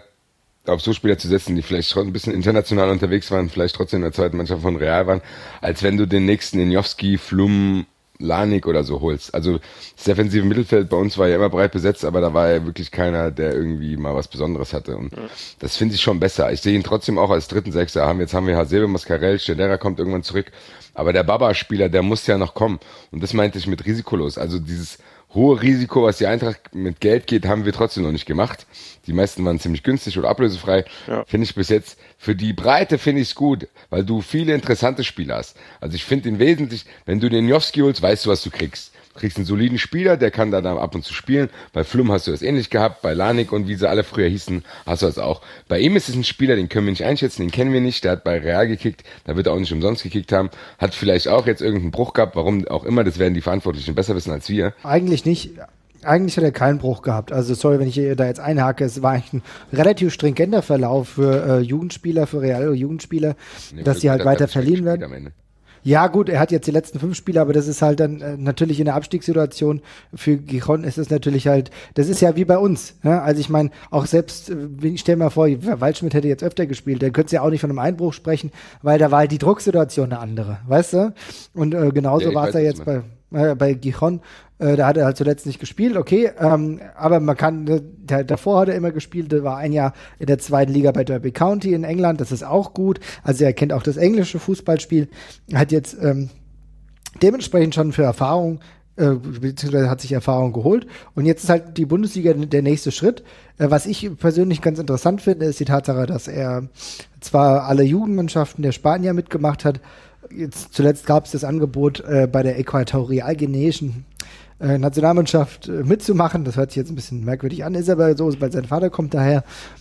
zu setzen, die vielleicht schon ein bisschen international unterwegs waren, vielleicht trotzdem in der zweiten Mannschaft von Real waren, als wenn du den nächsten Injowski, Flum, Lanik oder so holst. Also das defensive Mittelfeld bei uns war ja immer breit besetzt, aber da war ja wirklich keiner, der irgendwie mal was Besonderes hatte. Und das finde ich schon besser. Ich sehe ihn trotzdem auch als dritten Sechser. Jetzt haben wir Hasebe, Mascarell, Stedera kommt irgendwann zurück. Aber der Baba-Spieler, der muss ja noch kommen. Und das meinte ich mit risikolos. Also dieses hohe Risiko, was die Eintracht mit Geld geht, haben wir trotzdem noch nicht gemacht. Die meisten waren ziemlich günstig oder ablösefrei. Ja. Finde ich bis jetzt, für die Breite finde ich es gut, weil du viele interessante Spieler hast. Also ich finde ihn wesentlich, wenn du den Jowski holst, weißt du, was du kriegst. Du kriegst einen soliden Spieler, der kann da ab und zu spielen. Bei Flum hast du das ähnlich gehabt, bei Lanik und wie sie alle früher hießen, hast du das auch. Bei ihm ist es ein Spieler, den können wir nicht einschätzen, den kennen wir nicht, der hat bei Real gekickt, da wird er auch nicht umsonst gekickt haben, hat vielleicht auch jetzt irgendeinen Bruch gehabt, warum auch immer, das werden die Verantwortlichen besser wissen als wir. Eigentlich nicht. Eigentlich hat er keinen Bruch gehabt. Also sorry, wenn ich da jetzt einhake, es war eigentlich ein relativ stringenter Verlauf für Jugendspieler, für Real Jugendspieler, dass die halt weiter verliehen werden. Ja gut, er hat jetzt die letzten 5 Spiele, aber das ist halt dann natürlich in der Abstiegssituation für Gijon ist es natürlich halt, das ist ja wie bei uns. Ne? Also ich meine, auch selbst, ich stell mir vor, Waldschmidt hätte jetzt öfter gespielt, dann könntest du ja auch nicht von einem Einbruch sprechen, weil da war halt die Drucksituation eine andere, weißt du? Und genauso war es ja jetzt bei Gijon. Da hat er halt zuletzt nicht gespielt, okay. Aber man kann, davor hat er immer gespielt, der war ein Jahr in der 2. Liga bei Derby County in England, das ist auch gut. Also er kennt auch das englische Fußballspiel, hat jetzt dementsprechend schon für Erfahrung, beziehungsweise hat sich Erfahrung geholt. Und jetzt ist halt die Bundesliga der nächste Schritt. Was ich persönlich ganz interessant finde, ist die Tatsache, dass er zwar alle Jugendmannschaften der Spanier mitgemacht hat. Jetzt zuletzt gab es das Angebot, bei der äquatorialguineischen Nationalmannschaft mitzumachen. Das hört sich jetzt ein bisschen merkwürdig an, ist aber so, weil sein Vater kommt daher.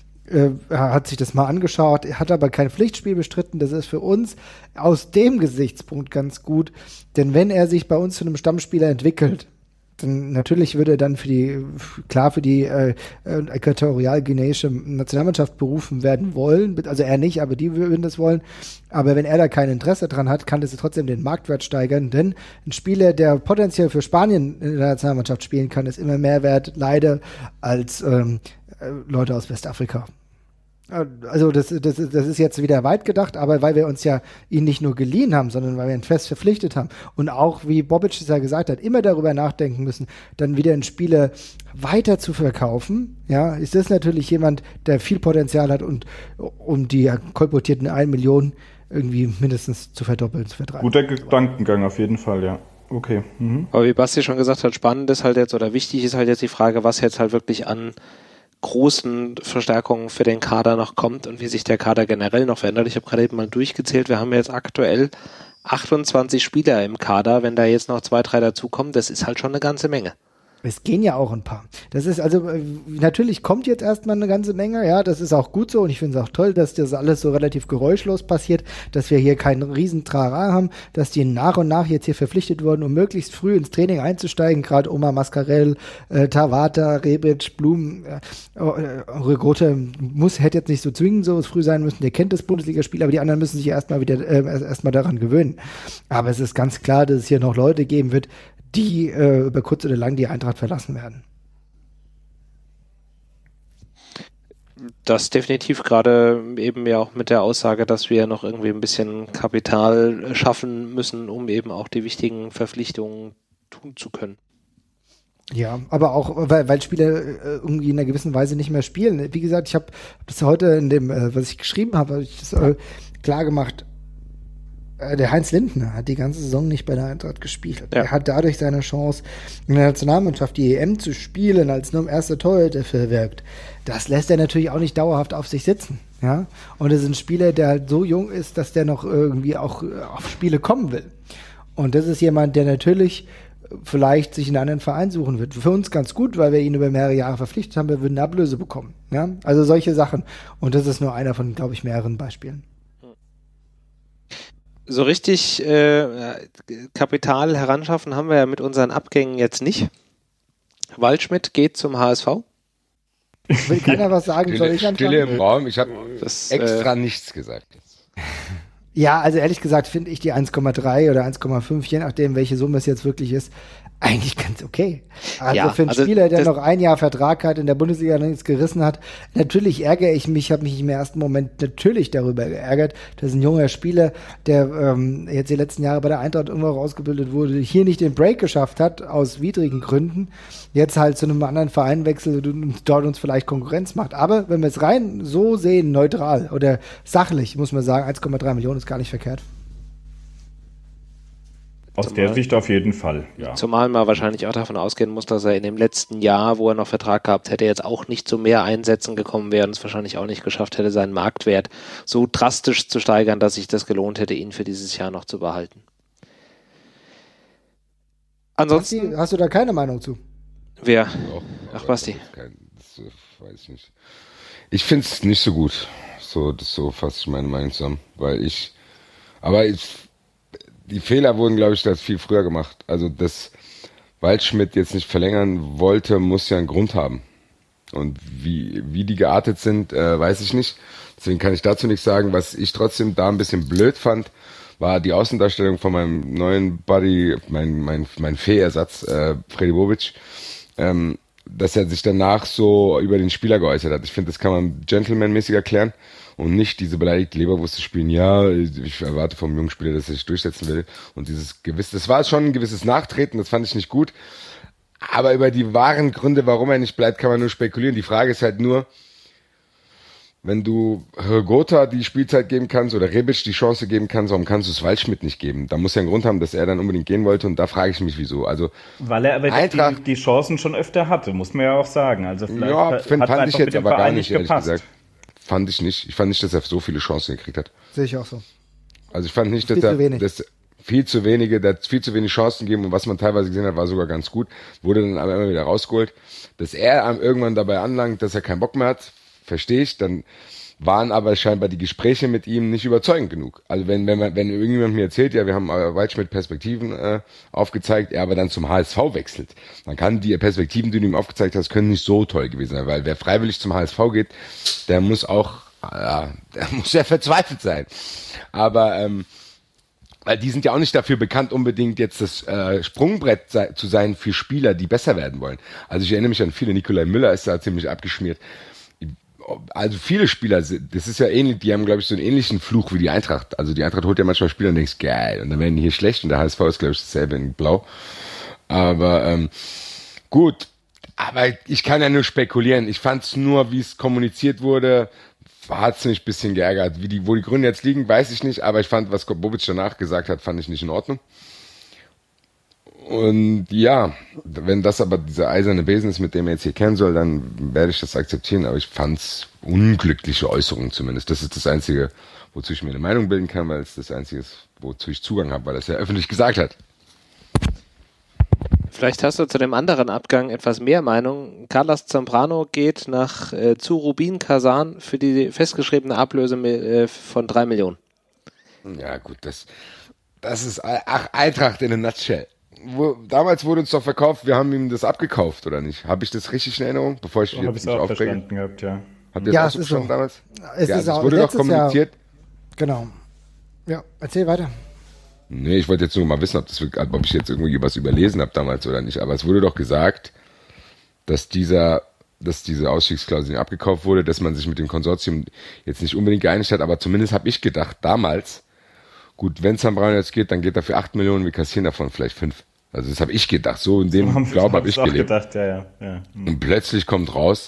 Hat sich das mal angeschaut, hat aber kein Pflichtspiel bestritten. Das ist für uns aus dem Gesichtspunkt ganz gut, denn wenn er sich bei uns zu einem Stammspieler entwickelt, dann natürlich würde er dann für die äquatorialguineische Nationalmannschaft berufen werden wollen, also er nicht, aber die würden das wollen. Aber wenn er da kein Interesse dran hat, kann das trotzdem den Marktwert steigern, denn ein Spieler, der potenziell für Spanien in der Nationalmannschaft spielen kann, ist immer mehr wert, leider, als Leute aus Westafrika. Also das ist jetzt wieder weit gedacht, aber weil wir uns ja ihn nicht nur geliehen haben, sondern weil wir ihn fest verpflichtet haben und auch, wie Bobic es ja gesagt hat, immer darüber nachdenken müssen, dann wieder einen Spieler weiter zu verkaufen, ja, ist das natürlich jemand, der viel Potenzial hat und um die kolportierten 1 Million irgendwie mindestens zu verdoppeln, zu vertreiben. Guter Gedankengang auf jeden Fall, ja. Okay. Mhm. Aber wie Basti schon gesagt hat, spannend ist halt jetzt oder wichtig ist halt jetzt die Frage, was jetzt halt wirklich an großen Verstärkungen für den Kader noch kommt und wie sich der Kader generell noch verändert. Ich habe gerade eben mal durchgezählt, wir haben jetzt aktuell 28 Spieler im Kader. Wenn da jetzt noch 2, 3 dazukommen, das ist halt schon eine ganze Menge. Es gehen ja auch ein paar. Das ist also, natürlich kommt jetzt erstmal eine ganze Menge, ja, das ist auch gut so und ich finde es auch toll, dass das alles so relativ geräuschlos passiert, dass wir hier keinen riesen Trara haben, dass die nach und nach jetzt hier verpflichtet wurden, um möglichst früh ins Training einzusteigen, gerade Omar Mascarell, Tabata, Rebic, Blum, Regote hätte jetzt nicht so zwingend so früh sein müssen, der kennt das Bundesligaspiel, aber die anderen müssen sich erstmal daran gewöhnen. Aber es ist ganz klar, dass es hier noch Leute geben wird, die über kurz oder lang die Eintracht verlassen werden. Das definitiv, gerade eben ja auch mit der Aussage, dass wir noch irgendwie ein bisschen Kapital schaffen müssen, um eben auch die wichtigen Verpflichtungen tun zu können. Ja, aber auch, weil Spieler irgendwie in einer gewissen Weise nicht mehr spielen. Wie gesagt, ich habe das heute in dem, was ich geschrieben habe ich das klar gemacht. Der Heinz Lindner hat die ganze Saison nicht bei der Eintracht gespielt. Ja. Er hat dadurch seine Chance, in der Nationalmannschaft die EM zu spielen, als nur erster Torhüter verwirkt. Das lässt er natürlich auch nicht dauerhaft auf sich sitzen. Ja? Und es ist ein Spieler, der halt so jung ist, dass der noch irgendwie auch auf Spiele kommen will. Und das ist jemand, der natürlich vielleicht sich einen anderen Verein suchen wird. Für uns ganz gut, weil wir ihn über mehrere Jahre verpflichtet haben, wir würden eine Ablöse bekommen. Ja? Also solche Sachen. Und das ist nur einer von, glaube ich, mehreren Beispielen. So richtig Kapital heranschaffen haben wir ja mit unseren Abgängen jetzt nicht. Waldschmidt geht zum HSV. Will keiner was sagen? Soll ich anfangen? Stille im Raum, ich habe extra nichts gesagt. Ja, also ehrlich gesagt finde ich die 1,3 oder 1,5, je nachdem, welche Summe es jetzt wirklich ist, eigentlich ganz okay. Also ja, für einen Spieler, der noch ein Jahr Vertrag hat, in der Bundesliga noch nichts gerissen hat, natürlich ärgere ich mich, habe mich im ersten Moment natürlich darüber geärgert, dass ein junger Spieler, der jetzt die letzten Jahre bei der Eintracht irgendwo ausgebildet wurde, hier nicht den Break geschafft hat, aus widrigen Gründen, jetzt halt zu einem anderen Verein wechselt und dort uns vielleicht Konkurrenz macht. Aber wenn wir es rein so sehen, neutral oder sachlich, muss man sagen, 1,3 Millionen ist gar nicht verkehrt. Aus der Sicht auf jeden Fall, ja. Zumal man wahrscheinlich auch davon ausgehen muss, dass er in dem letzten Jahr, wo er noch Vertrag gehabt hätte, jetzt auch nicht zu mehr Einsätzen gekommen wäre und es wahrscheinlich auch nicht geschafft hätte, seinen Marktwert so drastisch zu steigern, dass sich das gelohnt hätte, ihn für dieses Jahr noch zu behalten. Ansonsten... Hast du da keine Meinung zu? Wer? Ach, Basti. Weiß nicht. Ich finde es nicht so gut. So fasse ich meine Meinung zusammen. Die Fehler wurden, glaube ich, das viel früher gemacht. Also, dass Waldschmidt jetzt nicht verlängern wollte, muss ja einen Grund haben. Und wie die geartet sind, weiß ich nicht. Deswegen kann ich dazu nichts sagen. Was ich trotzdem da ein bisschen blöd fand, war die Außendarstellung von meinem neuen Buddy, mein Fee-Ersatz, Freddy Bobic. dass er sich danach so über den Spieler geäußert hat. Ich finde, das kann man gentlemanmäßig erklären und nicht diese beleidigte Leberwurst spielen. Ja, ich erwarte vom jungen Spieler, dass er sich durchsetzen will. Und das war schon ein gewisses Nachtreten, das fand ich nicht gut. Aber über die wahren Gründe, warum er nicht bleibt, kann man nur spekulieren. Die Frage ist halt nur, wenn du Hrgota die Spielzeit geben kannst oder Rebic die Chance geben kannst, warum kannst du es Waldschmidt nicht geben? Da muss ja einen Grund haben, dass er dann unbedingt gehen wollte und da frage ich mich, wieso. Also weil er aber die Chancen schon öfter hatte, muss man ja auch sagen. Also vielleicht fand ich jetzt aber gar nicht, ehrlich gesagt. Fand ich nicht. Ich fand nicht, dass er so viele Chancen gekriegt hat. Sehe ich auch so. Also ich fand nicht, dass er viel zu wenig Chancen gegeben und was man teilweise gesehen hat, war sogar ganz gut. Wurde dann aber immer wieder rausgeholt. Dass er irgendwann dabei anlangt, dass er keinen Bock mehr hat, verstehe ich, dann waren aber scheinbar die Gespräche mit ihm nicht überzeugend genug. Also wenn irgendjemand mir erzählt, ja, wir haben Waldschmidt Perspektiven aufgezeigt, er aber dann zum HSV wechselt, dann kann die Perspektiven, die du ihm aufgezeigt hast, können nicht so toll gewesen sein, weil wer freiwillig zum HSV geht, der muss ja verzweifelt sein. Aber weil die sind ja auch nicht dafür bekannt, unbedingt jetzt das Sprungbrett zu sein für Spieler, die besser werden wollen. Also ich erinnere mich an viele, Nikolai Müller ist da ziemlich abgeschmiert. Also viele Spieler, das ist ja ähnlich, die haben, glaube ich, so einen ähnlichen Fluch wie die Eintracht. Also die Eintracht holt ja manchmal Spieler und denkst, geil, und dann werden die hier schlecht und der HSV ist, glaube ich, dasselbe in Blau. Aber gut, aber ich kann ja nur spekulieren. Ich fand es nur, wie es kommuniziert wurde, hat es mich ein bisschen geärgert. Wo die Gründe jetzt liegen, weiß ich nicht, aber ich fand, was Bobic danach gesagt hat, fand ich nicht in Ordnung. Und ja, wenn das aber dieser eiserne Besen ist, mit dem er jetzt hier kennen soll, dann werde ich das akzeptieren, aber ich fand's unglückliche Äußerungen zumindest. Das ist das Einzige, wozu ich mir eine Meinung bilden kann, weil es das Einzige ist, wozu ich Zugang habe, weil er es ja öffentlich gesagt hat. Vielleicht hast du zu dem anderen Abgang etwas mehr Meinung. Carlos Zambrano geht zu Rubin Kazan für die festgeschriebene Ablöse von 3 Millionen. Ja gut, das ist Eintracht in a nutshell. Damals wurde uns doch verkauft, wir haben ihm das abgekauft, oder nicht? Habe ich das richtig in Erinnerung? Bevor ich jetzt nicht aufrege. Gehabt, ja. Habt ihr das auch so verstanden damals? Es wurde doch kommuniziert. Genau. Ja, erzähl weiter. Nee, ich wollte jetzt nur mal wissen, ob ich jetzt irgendwie was überlesen habe damals oder nicht. Aber es wurde doch gesagt, dass diese Ausstiegsklausel abgekauft wurde, dass man sich mit dem Konsortium jetzt nicht unbedingt geeinigt hat, aber zumindest habe ich gedacht, damals, gut, wenn Zambrano jetzt geht, dann geht er für 8 Millionen, wir kassieren davon vielleicht 5. Also das habe ich gedacht, so in dem Glauben habe ich gelebt. Gedacht, ja. Und plötzlich kommt raus,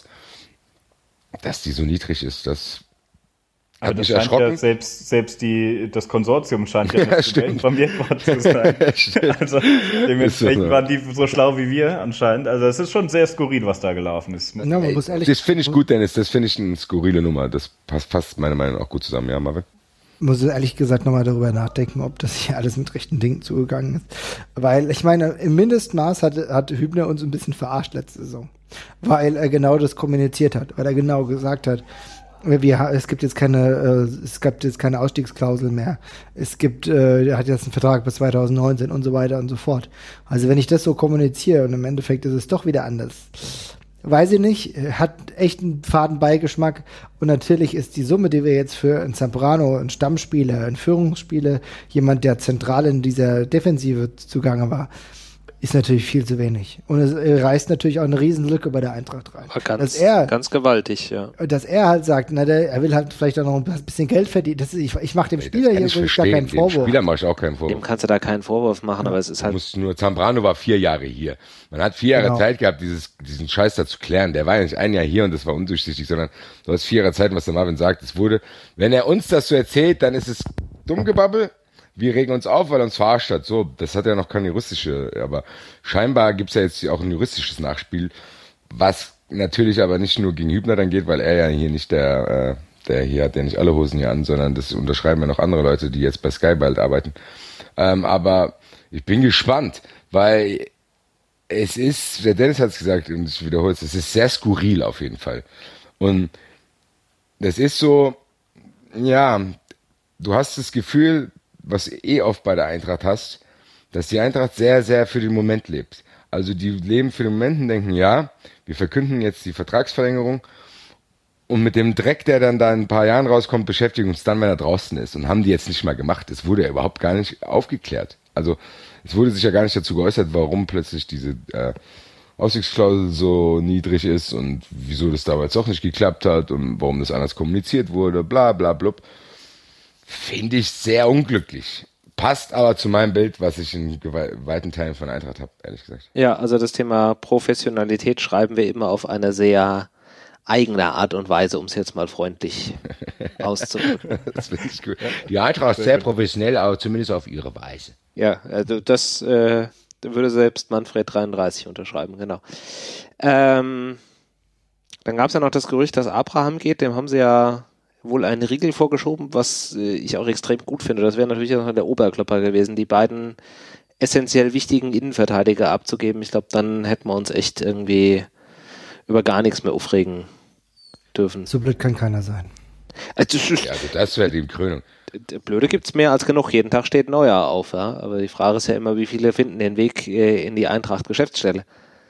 dass die so niedrig ist, das aber hat das mich erschrocken. Ja selbst das Konsortium scheint ja nicht informiert worden zu sein. Also dementsprechend waren die so schlau wie wir anscheinend. Also es ist schon sehr skurril, was da gelaufen ist. Ja, man muss ehrlich, das finde ich gut, Dennis, das finde ich eine skurrile Nummer. Das passt meiner Meinung nach auch gut zusammen, ja, Marvin? Muss ehrlich gesagt nochmal darüber nachdenken, ob das hier alles mit rechten Dingen zugegangen ist. Weil, ich meine, im Mindestmaß hat Hübner uns ein bisschen verarscht letzte Saison. Weil er genau das kommuniziert hat. Weil er genau gesagt hat, es gibt jetzt keine Ausstiegsklausel mehr. Er hat jetzt einen Vertrag bis 2019 und so weiter und so fort. Also wenn ich das so kommuniziere und im Endeffekt ist es doch wieder anders. Weiß ich nicht, hat echt einen faden Beigeschmack und natürlich ist die Summe, die wir jetzt für einen Zambrano, einen Stammspieler, einen Führungsspieler, jemand, der zentral in dieser Defensive zugange war, ist natürlich viel zu wenig. Und es reißt natürlich auch eine Riesenlücke bei der Eintracht rein. Ganz gewaltig, ja. Dass er halt sagt, er will halt vielleicht auch noch ein bisschen Geld verdienen. Ich mache dem Spieler hier wirklich gar keinen Vorwurf. Dem Spieler mache ich auch keinen Vorwurf. Dem kannst du da keinen Vorwurf machen, aber es ist halt... Zambrano war 4 Jahre hier. Man hat 4 Jahre Zeit gehabt, diesen Scheiß da zu klären. Der war ja nicht 1 Jahr hier und das war undurchsichtig, sondern du hast 4 Jahre Zeit, was der Marvin sagt. Wenn er uns das so erzählt, dann ist es Dummgebabbel. Wir regen uns auf, weil er uns verarscht hat. So, das hat ja noch keine juristische, aber scheinbar gibt's ja jetzt auch ein juristisches Nachspiel, was natürlich aber nicht nur gegen Hübner dann geht, weil er ja hier nicht der hier hat ja nicht alle Hosen hier an, sondern das unterschreiben ja noch andere Leute, die jetzt bei Sky bald arbeiten. Aber ich bin gespannt, weil der Dennis hat's gesagt und ich wiederhole es ist sehr skurril auf jeden Fall. Und das ist so, ja, du hast das Gefühl, was oft bei der Eintracht hast, dass die Eintracht sehr, sehr für den Moment lebt. Also die leben für den Moment und denken, ja, wir verkünden jetzt die Vertragsverlängerung und mit dem Dreck, der dann da in ein paar Jahren rauskommt, beschäftigen uns dann, wenn er draußen ist. Und haben die jetzt nicht mal gemacht. Es wurde ja überhaupt gar nicht aufgeklärt. Also es wurde sich ja gar nicht dazu geäußert, warum plötzlich diese Ausstiegsklausel so niedrig ist und wieso das damals auch nicht geklappt hat und warum das anders kommuniziert wurde, bla bla blub. Finde ich sehr unglücklich. Passt aber zu meinem Bild, was ich in weiten Teilen von Eintracht habe, ehrlich gesagt. Ja, also das Thema Professionalität schreiben wir immer auf eine sehr eigene Art und Weise, um es jetzt mal freundlich auszudrücken. Das finde ich gut. Die Eintracht ist sehr professionell, aber zumindest auf ihre Weise. Ja, also das würde selbst Manfred 33 unterschreiben, genau. Dann gab es ja noch das Gerücht, dass Abraham geht, dem haben sie ja wohl einen Riegel vorgeschoben, was ich auch extrem gut finde. Das wäre natürlich auch der Oberklopper gewesen, die beiden essentiell wichtigen Innenverteidiger abzugeben. Ich glaube, dann hätten wir uns echt irgendwie über gar nichts mehr aufregen dürfen. So blöd kann keiner sein. Also das wäre die Krönung. Blöde gibt's mehr als genug. Jeden Tag steht ein neuer auf. Ja? Aber die Frage ist ja immer, wie viele finden den Weg in die Eintracht-Geschäftsstelle.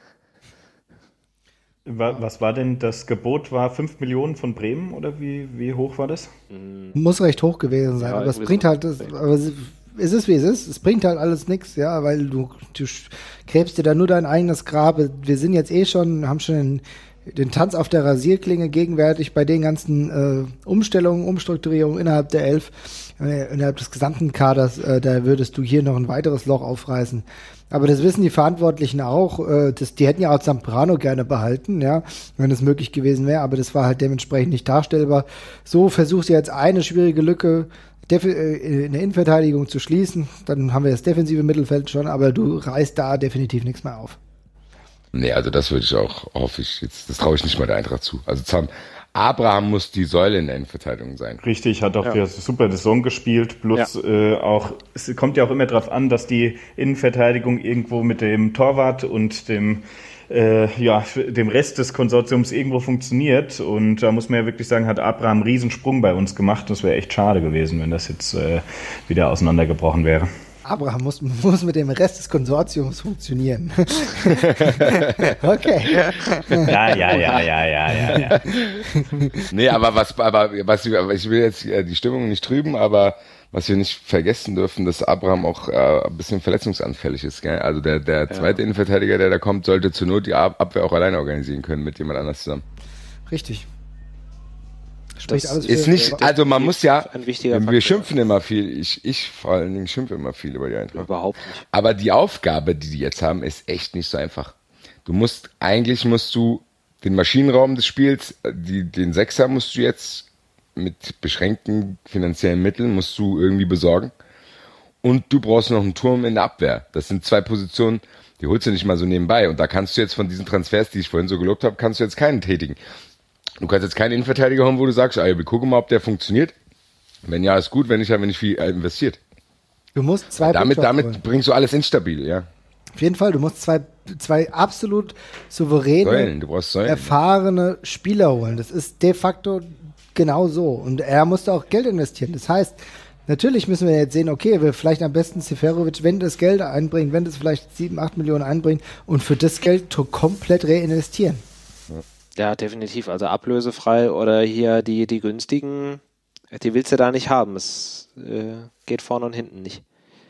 Was war denn das Gebot? War 5 Millionen von Bremen oder wie hoch war das? Muss recht hoch gewesen sein, Ja, aber es bringt halt, es ist wie es ist, es bringt halt alles nichts, ja, weil du gräbst dir da nur dein eigenes Grab. Wir sind jetzt haben schon den Tanz auf der Rasierklinge gegenwärtig bei den ganzen Umstellungen, Umstrukturierungen innerhalb der 11, innerhalb des gesamten Kaders, da würdest du hier noch ein weiteres Loch aufreißen. Aber das wissen die Verantwortlichen auch. Die hätten ja auch Zambrano gerne behalten, ja, wenn es möglich gewesen wäre. Aber das war halt dementsprechend nicht darstellbar. So versuchst du jetzt eine schwierige Lücke in der Innenverteidigung zu schließen. Dann haben wir das defensive Mittelfeld schon, aber du reißt da definitiv nichts mehr auf. Nee, also das würde ich auch, hoffe ich jetzt, das traue ich nicht mal der Eintracht zu. Also Abraham muss die Säule in der Innenverteidigung sein. Richtig, hat auch der super Saison gespielt, plus auch, es kommt ja auch immer darauf an, dass die Innenverteidigung irgendwo mit dem Torwart und dem Rest des Konsortiums irgendwo funktioniert, und da muss man ja wirklich sagen, hat Abraham einen Riesensprung bei uns gemacht. Das wäre echt schade gewesen, wenn das jetzt wieder auseinandergebrochen wäre. Abraham muss mit dem Rest des Konsortiums funktionieren. Okay. Ja. Nee, aber ich will jetzt die Stimmung nicht trüben, aber was wir nicht vergessen dürfen, dass Abraham auch ein bisschen verletzungsanfällig ist. Gell? Also der zweite Innenverteidiger, der da kommt, sollte zur Not die Abwehr auch alleine organisieren können mit jemand anders zusammen. Richtig. Das alles ist nicht, also man muss ja, wir schimpfen immer viel, ich vor allen Dingen schimpfe immer viel über die Eintracht. Überhaupt nicht. Aber die Aufgabe, die jetzt haben, ist echt nicht so einfach. Eigentlich musst du den Maschinenraum des Spiels, den Sechser musst du jetzt mit beschränkten finanziellen Mitteln musst du irgendwie besorgen. Und du brauchst noch einen Turm in der Abwehr. Das sind 2 Positionen, die holst du nicht mal so nebenbei. Und da kannst du jetzt von diesen Transfers, die ich vorhin so gelobt habe, kannst du jetzt keinen tätigen. Du kannst jetzt keinen Innenverteidiger haben, wo du sagst, wir gucken mal, ob der funktioniert. Wenn ja, ist gut, wenn nicht, dann bin ich viel investiert. Du musst 2 Damit bringst du alles instabil, ja. Auf jeden Fall, du musst zwei absolut souveräne, erfahrene Spieler holen. Das ist de facto genau so. Und er musste auch Geld investieren. Das heißt, natürlich müssen wir jetzt sehen, okay, wir vielleicht am besten Seferovic, wenn das Geld einbringt, wenn das vielleicht 7, 8 Millionen einbringt und für das Geld komplett reinvestieren. Ja, definitiv. Also ablösefrei oder hier die günstigen, die willst du da nicht haben. Es geht vorne und hinten nicht.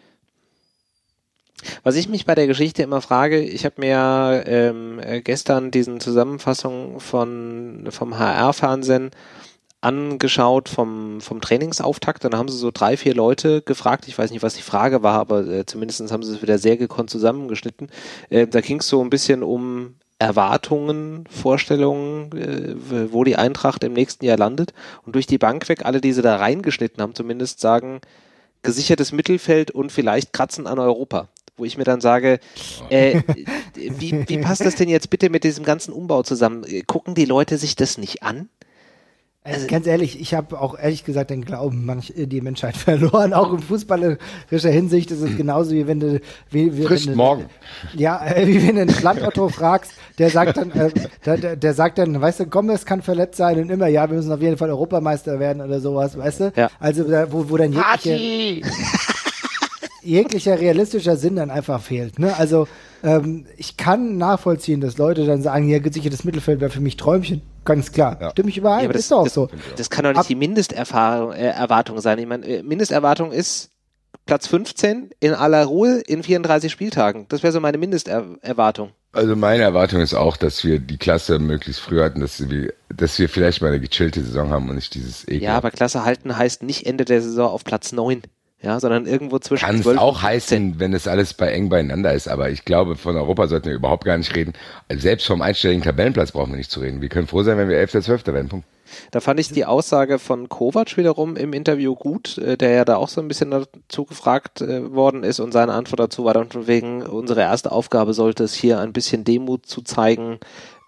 Was ich mich bei der Geschichte immer frage, ich habe mir gestern diesen Zusammenfassung vom HR-Fernsehen angeschaut vom Trainingsauftakt, dann haben sie so 3, 4 Leute gefragt, ich weiß nicht, was die Frage war, aber zumindest haben sie es wieder sehr gekonnt zusammengeschnitten. Da ging es so ein bisschen um Erwartungen, Vorstellungen, wo die Eintracht im nächsten Jahr landet, und durch die Bank weg, alle, die sie da reingeschnitten haben, zumindest gesichertes Mittelfeld und vielleicht Kratzen an Europa. Wo ich mir dann sage, wie passt das denn jetzt bitte mit diesem ganzen Umbau zusammen? Gucken die Leute sich das nicht an? Also ganz ehrlich, ich habe auch ehrlich gesagt den Glauben die Menschheit verloren, auch in fußballerischer Hinsicht ist es genauso wie wenn du wie morgen. Ja, wie wenn du einen Landotto fragst, der sagt dann, weißt du, Gomez kann verletzt sein und immer, ja, wir müssen auf jeden Fall Europameister werden oder sowas, weißt du? Ja. Also wo dann jeglicher realistischer Sinn dann einfach fehlt. Ne? Also ich kann nachvollziehen, dass Leute dann sagen, ja, gesichertes Mittelfeld wäre für mich Träumchen. Ganz klar. Ja. Stimme ich überein, ja, ist doch auch so. Das kann doch nicht die Mindesterwartung sein. Ich meine, Mindesterwartung ist Platz 15 in aller Ruhe in 34 Spieltagen. Das wäre so meine Mindesterwartung. Also meine Erwartung ist auch, dass wir die Klasse möglichst früh hatten, dass wir vielleicht mal eine gechillte Saison haben und nicht dieses Ekel. Ja, aber Klasse halten heißt nicht Ende der Saison auf Platz 9, ja, sondern irgendwo zwischen 12 und 15. Kann es auch heißen, wenn es alles eng beieinander ist, aber ich glaube, von Europa sollten wir überhaupt gar nicht reden. Also selbst vom einstelligen Tabellenplatz brauchen wir nicht zu reden. Wir können froh sein, wenn wir 11. oder 12. werden. Punkt. Da fand ich die Aussage von Kovac wiederum im Interview gut, der ja da auch so ein bisschen dazu gefragt worden ist und seine Antwort dazu war dann von wegen, unsere erste Aufgabe sollte es hier ein bisschen Demut zu zeigen.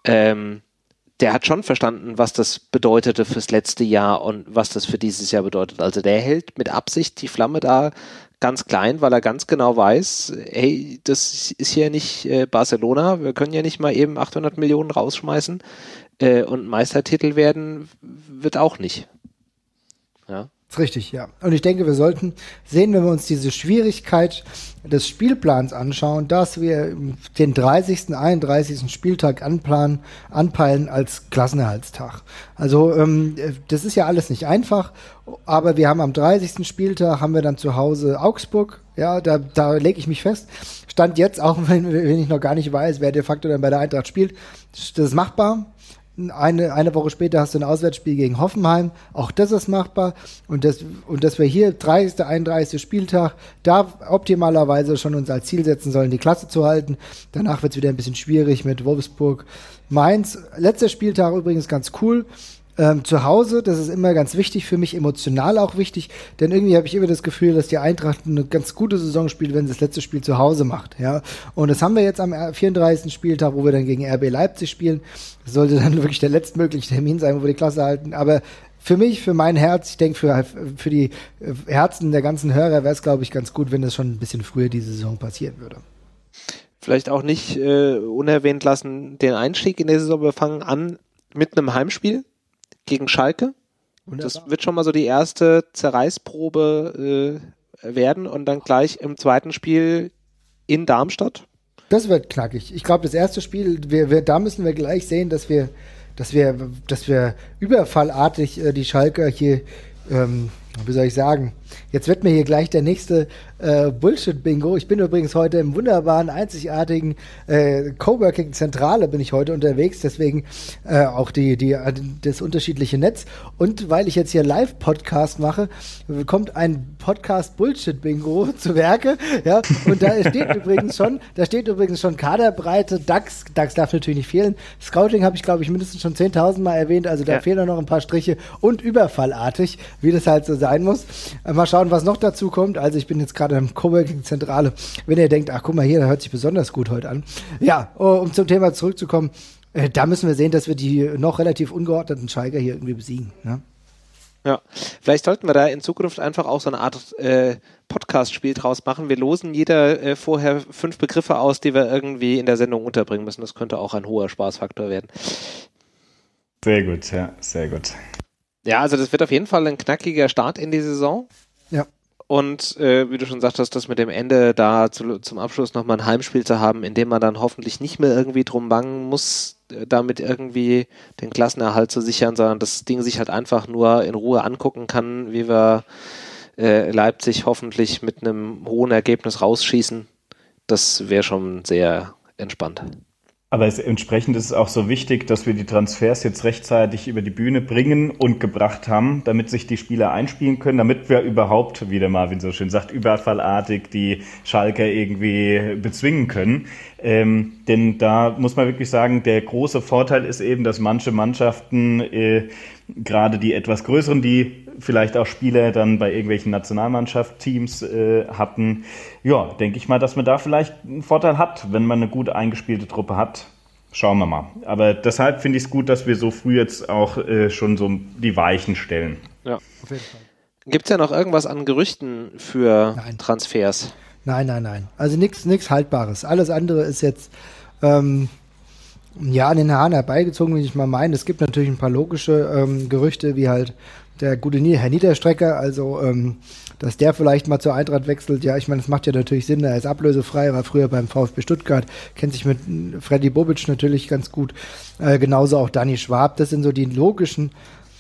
Der hat schon verstanden, was das bedeutete fürs letzte Jahr und was das für dieses Jahr bedeutet. Also der hält mit Absicht die Flamme da ganz klein, weil er ganz genau weiß, hey, das ist hier nicht Barcelona, wir können ja nicht mal eben 800 Millionen rausschmeißen. Und Meistertitel werden wird auch nicht. Ja. Das ist richtig, ja. Und ich denke, wir sollten sehen, wenn wir uns diese Schwierigkeit des Spielplans anschauen, dass wir den 30., 31. Spieltag anpeilen als Klassenerhaltstag. Also das ist ja alles nicht einfach, aber wir haben am 30. Spieltag haben wir dann zu Hause Augsburg. Ja, da lege ich mich fest. Stand jetzt, auch wenn ich noch gar nicht weiß, wer de facto dann bei der Eintracht spielt, das ist machbar. Eine Woche später hast du ein Auswärtsspiel gegen Hoffenheim. Auch das ist machbar. Und dass wir hier 30., 31. Spieltag da optimalerweise schon uns als Ziel setzen sollen, die Klasse zu halten. Danach wird es wieder ein bisschen schwierig mit Wolfsburg. Mainz, letzter Spieltag übrigens ganz cool. Zu Hause, das ist immer ganz wichtig für mich, emotional auch wichtig, denn irgendwie habe ich immer das Gefühl, dass die Eintracht eine ganz gute Saison spielt, wenn sie das letzte Spiel zu Hause macht, ja. Und das haben wir jetzt am 34. Spieltag, wo wir dann gegen RB Leipzig spielen. Das sollte dann wirklich der letztmögliche Termin sein, wo wir die Klasse halten, aber für mich, für mein Herz, ich denke für die Herzen der ganzen Hörer wäre es, glaube ich, ganz gut, wenn das schon ein bisschen früher diese Saison passieren würde. Vielleicht auch nicht unerwähnt lassen, den Einstieg in der Saison, wir fangen an mit einem Heimspiel gegen Schalke. Wunderbar. Das wird schon mal so die erste Zerreißprobe werden und dann gleich im zweiten Spiel in Darmstadt. Das wird knackig. Ich glaube, das erste Spiel, da müssen wir gleich sehen, dass wir überfallartig die Schalker hier, wie soll ich sagen, jetzt wird mir hier gleich der nächste Bullshit-Bingo. Ich bin übrigens heute im wunderbaren, einzigartigen Coworking-Zentrale bin ich heute unterwegs, deswegen auch das unterschiedliche Netz. Und weil ich jetzt hier Live-Podcast mache, kommt ein Podcast-Bullshit-Bingo zu Werke. Ja, und da steht übrigens schon Kaderbreite, DAX darf natürlich nicht fehlen. Scouting habe ich, glaube ich, mindestens schon 10.000 Mal erwähnt, also da fehlen noch ein paar Striche und überfallartig, wie das halt so sein muss. Mal schauen, was noch dazu kommt. Also ich bin jetzt gerade im Coworking-Zentrale. Wenn ihr denkt, ach guck mal hier, da hört sich besonders gut heute an. Ja, um zum Thema zurückzukommen, da müssen wir sehen, dass wir die noch relativ ungeordneten Schalker hier irgendwie besiegen. Ne? Ja, vielleicht sollten wir da in Zukunft einfach auch so eine Art Podcast-Spiel draus machen. Wir losen jeder vorher 5 Begriffe aus, die wir irgendwie in der Sendung unterbringen müssen. Das könnte auch ein hoher Spaßfaktor werden. Sehr gut, ja, sehr gut. Ja, also das wird auf jeden Fall ein knackiger Start in die Saison. Ja. Und wie du schon sagtest, das mit dem Ende da zum Abschluss nochmal ein Heimspiel zu haben, in dem man dann hoffentlich nicht mehr irgendwie drum bangen muss, damit irgendwie den Klassenerhalt zu sichern, sondern das Ding sich halt einfach nur in Ruhe angucken kann, wie wir Leipzig hoffentlich mit einem hohen Ergebnis rausschießen. Das wäre schon sehr entspannt. Aber entsprechend ist es auch so wichtig, dass wir die Transfers jetzt rechtzeitig über die Bühne bringen und gebracht haben, damit sich die Spieler einspielen können, damit wir überhaupt, wie der Marvin so schön sagt, überfallartig die Schalker irgendwie bezwingen können. Denn da muss man wirklich sagen, der große Vorteil ist eben, dass manche Mannschaften, gerade die etwas größeren, die vielleicht auch Spieler dann bei irgendwelchen Nationalmannschaftsteams hatten, ja, denke ich mal, dass man da vielleicht einen Vorteil hat, wenn man eine gut eingespielte Truppe hat. Schauen wir mal. Aber deshalb finde ich es gut, dass wir so früh jetzt auch schon so die Weichen stellen. Ja, auf jeden Fall. Gibt es ja noch irgendwas an Gerüchten für Transfers? Nein. Also nichts Haltbares. Alles andere ist jetzt an den Haaren herbeigezogen, wie ich mal meine. Es gibt natürlich ein paar logische Gerüchte, wie halt der gute Herr Niederstrecker, also dass der vielleicht mal zur Eintracht wechselt. Ja, ich meine, das macht ja natürlich Sinn, er ist ablösefrei, war früher beim VfB Stuttgart, kennt sich mit Freddy Bobic natürlich ganz gut, genauso auch Dani Schwab. Das sind so die logischen,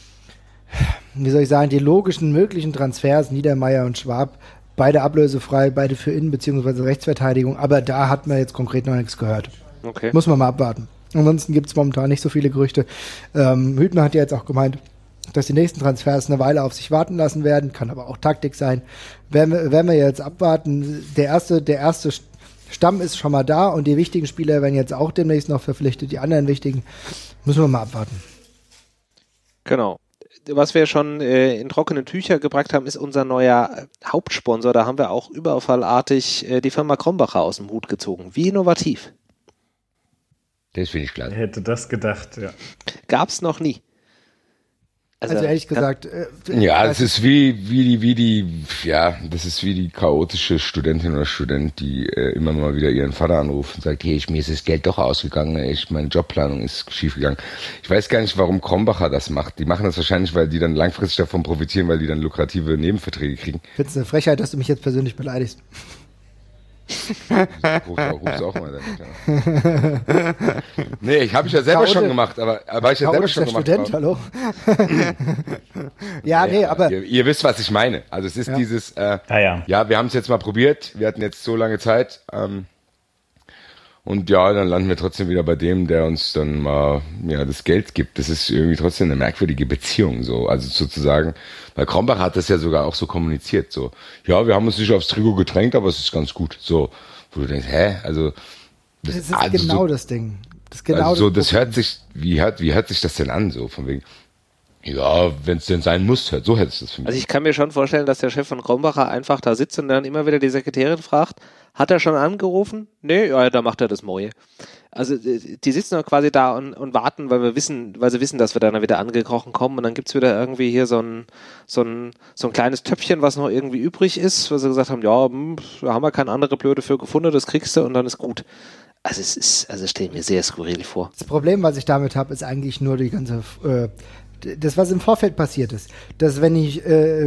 wie soll ich sagen, die logischen möglichen Transfers, Niedermeyer und Schwab, beide ablösefrei, beide für Innen- bzw. Rechtsverteidigung, aber da hat man jetzt konkret noch nichts gehört. Okay. Muss man mal abwarten. Ansonsten gibt es momentan nicht so viele Gerüchte. Hüttner hat ja jetzt auch gemeint, dass die nächsten Transfers eine Weile auf sich warten lassen werden, kann aber auch Taktik sein. Werden wir jetzt abwarten. Der erste Stamm ist schon mal da und die wichtigen Spieler werden jetzt auch demnächst noch verpflichtet. Die anderen wichtigen müssen wir mal abwarten. Genau. Was wir schon in trockene Tücher gebracht haben, ist unser neuer Hauptsponsor. Da haben wir auch überfallartig die Firma Krombacher aus dem Hut gezogen. Wie innovativ. Das finde ich klasse. Wer hätte das gedacht, ja. Gab's noch nie. Also ehrlich gesagt, das ist wie die chaotische Studentin oder Student, die immer mal wieder ihren Vater anruft und sagt, hey, mir ist das Geld doch ausgegangen, meine Jobplanung ist schiefgegangen. Ich weiß gar nicht, warum Krombacher das macht. Die machen das wahrscheinlich, weil die dann langfristig davon profitieren, weil die dann lukrative Nebenverträge kriegen. Ich finde es eine Frechheit, dass du mich jetzt persönlich beleidigst. Ruf's auch mal damit, ja. Nee, habe ich ja selber schon gemacht, aber ich ja selber schon gemacht. Student, hallo? Aber ihr wisst, was ich meine. Also es ist dieses, wir haben es jetzt mal probiert, wir hatten jetzt so lange Zeit, und dann landen wir trotzdem wieder bei dem, der uns dann mal das Geld gibt. Das ist irgendwie trotzdem eine merkwürdige Beziehung, so, also sozusagen, weil Krombach hat das ja sogar auch so kommuniziert, so, ja, wir haben uns nicht aufs Trikot gedrängt, aber es ist ganz gut, so, wo du denkst, also das ist genau das Ding. Das ist genau also das hört sich, wie hört sich das denn an, so, von wegen, ja, wenn es denn sein muss, so hätte es das für mich. Also ich kann mir schon vorstellen, dass der Chef von Krombacher einfach da sitzt und dann immer wieder die Sekretärin fragt, hat er schon angerufen? Nee, ja, da macht er das Moje. Also die sitzen doch quasi da und warten, weil sie wissen, dass wir dann wieder angekrochen kommen und dann gibt's wieder irgendwie hier so ein kleines Töpfchen, was noch irgendwie übrig ist, weil sie gesagt haben, da haben wir keine andere Blöde für gefunden, das kriegst du und dann ist gut. Also es stelle ich mir sehr skurril vor. Das Problem, was ich damit habe, ist eigentlich nur die ganze das, was im Vorfeld passiert ist, dass wenn ich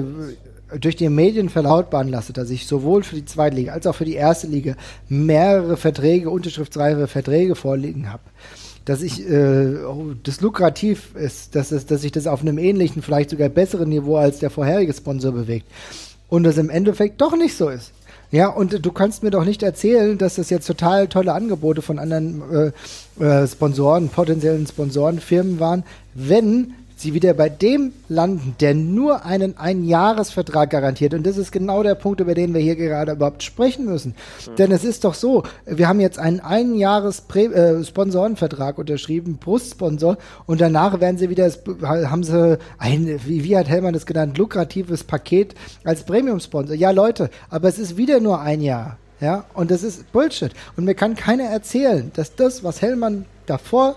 durch die Medien verlautbaren lasse, dass ich sowohl für die zweite Liga als auch für die erste Liga mehrere Verträge, unterschriftsreife Verträge vorliegen habe, dass ich das lukrativ ist, dass sich das auf einem ähnlichen, vielleicht sogar besseren Niveau als der vorherige Sponsor bewegt und das im Endeffekt doch nicht so ist. Ja, und du kannst mir doch nicht erzählen, dass das jetzt total tolle Angebote von anderen Sponsoren, potenziellen Sponsorenfirmen waren, wenn sie wieder bei dem landen, der nur einen Einjahresvertrag garantiert. Und das ist genau der Punkt, über den wir hier gerade überhaupt sprechen müssen. Denn es ist doch so, wir haben jetzt einen Sponsorenvertrag unterschrieben, Brustsponsor, und danach werden sie wieder, haben sie ein, wie hat Hellmann das genannt, lukratives Paket als Premium-Sponsor. Ja, Leute, aber es ist wieder nur ein Jahr. Ja, und das ist Bullshit. Und mir kann keiner erzählen, dass das, was Hellmann davor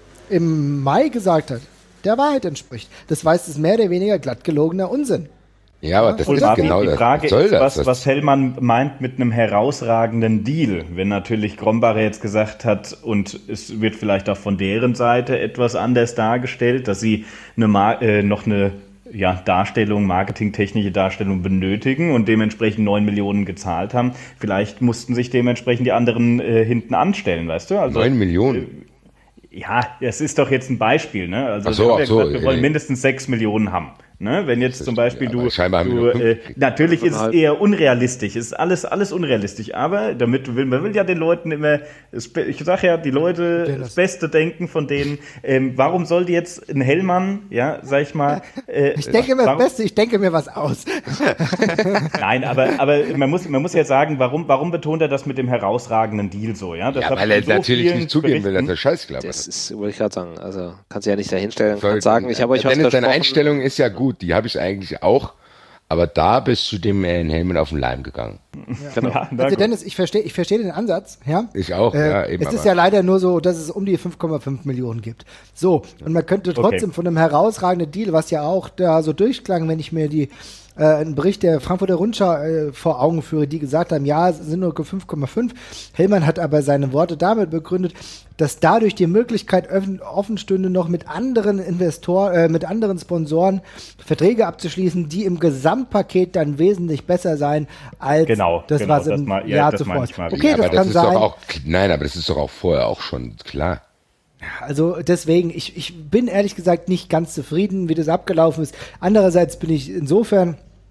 im Mai gesagt hat, der Wahrheit entspricht. Das weiß, ist mehr oder weniger glatt gelogener Unsinn. Ja, aber das ist genau die Frage was Hellmann meint mit einem herausragenden Deal, wenn natürlich Krombacher jetzt gesagt hat, und es wird vielleicht auch von deren Seite etwas anders dargestellt, dass sie noch eine marketingtechnische Darstellung benötigen und dementsprechend 9 Millionen gezahlt haben. Vielleicht mussten sich dementsprechend die anderen hinten anstellen, weißt du? Also 9 Millionen? Ja, das ist doch jetzt ein Beispiel, ne? Also wir wollen mindestens 6 Millionen haben. Ne? Wenn jetzt zum Beispiel natürlich ist es eher unrealistisch, ist alles unrealistisch, aber man will ja den Leuten immer, ich sage ja, die Leute das Beste denken von denen, warum sollte jetzt ein Hellmann, ja, sag ich mal, ich denke mir das Beste, ich denke mir was aus. Nein, aber man muss ja sagen, warum betont er das mit dem herausragenden Deal so, ja? Das weil er so natürlich nicht zugeben will, dass er Scheiß glaubt. Das ist, wollte ich gerade sagen, also kannst du ja nicht dahinstellen, kannst sagen, ich habe euch was versprochen. Deine Einstellung ist ja gut, die habe ich eigentlich auch, aber da bist du dem Helmut auf den Leim gegangen. Ja. Genau. Also Dennis, ich verstehe den Ansatz, ja. Ich auch, ja. Eben, es ist ja leider nur so, dass es um die 5,5 Millionen gibt. So, und man könnte trotzdem von einem herausragenden Deal, was ja auch da so durchklang, wenn ich mir einen Bericht der Frankfurter Rundschau vor Augen führe, die gesagt haben, ja, es sind nur 5,5. Hellmann hat aber seine Worte damit begründet, dass dadurch die Möglichkeit offen stünde, noch mit anderen Investoren, mit anderen Sponsoren Verträge abzuschließen, die im Gesamtpaket dann wesentlich besser sein als das, was im Jahr zuvor ist. Okay, das kann sein. Aber das ist doch auch vorher auch schon klar. Also deswegen, ich bin ehrlich gesagt nicht ganz zufrieden, wie das abgelaufen ist. Andererseits bin ich insofern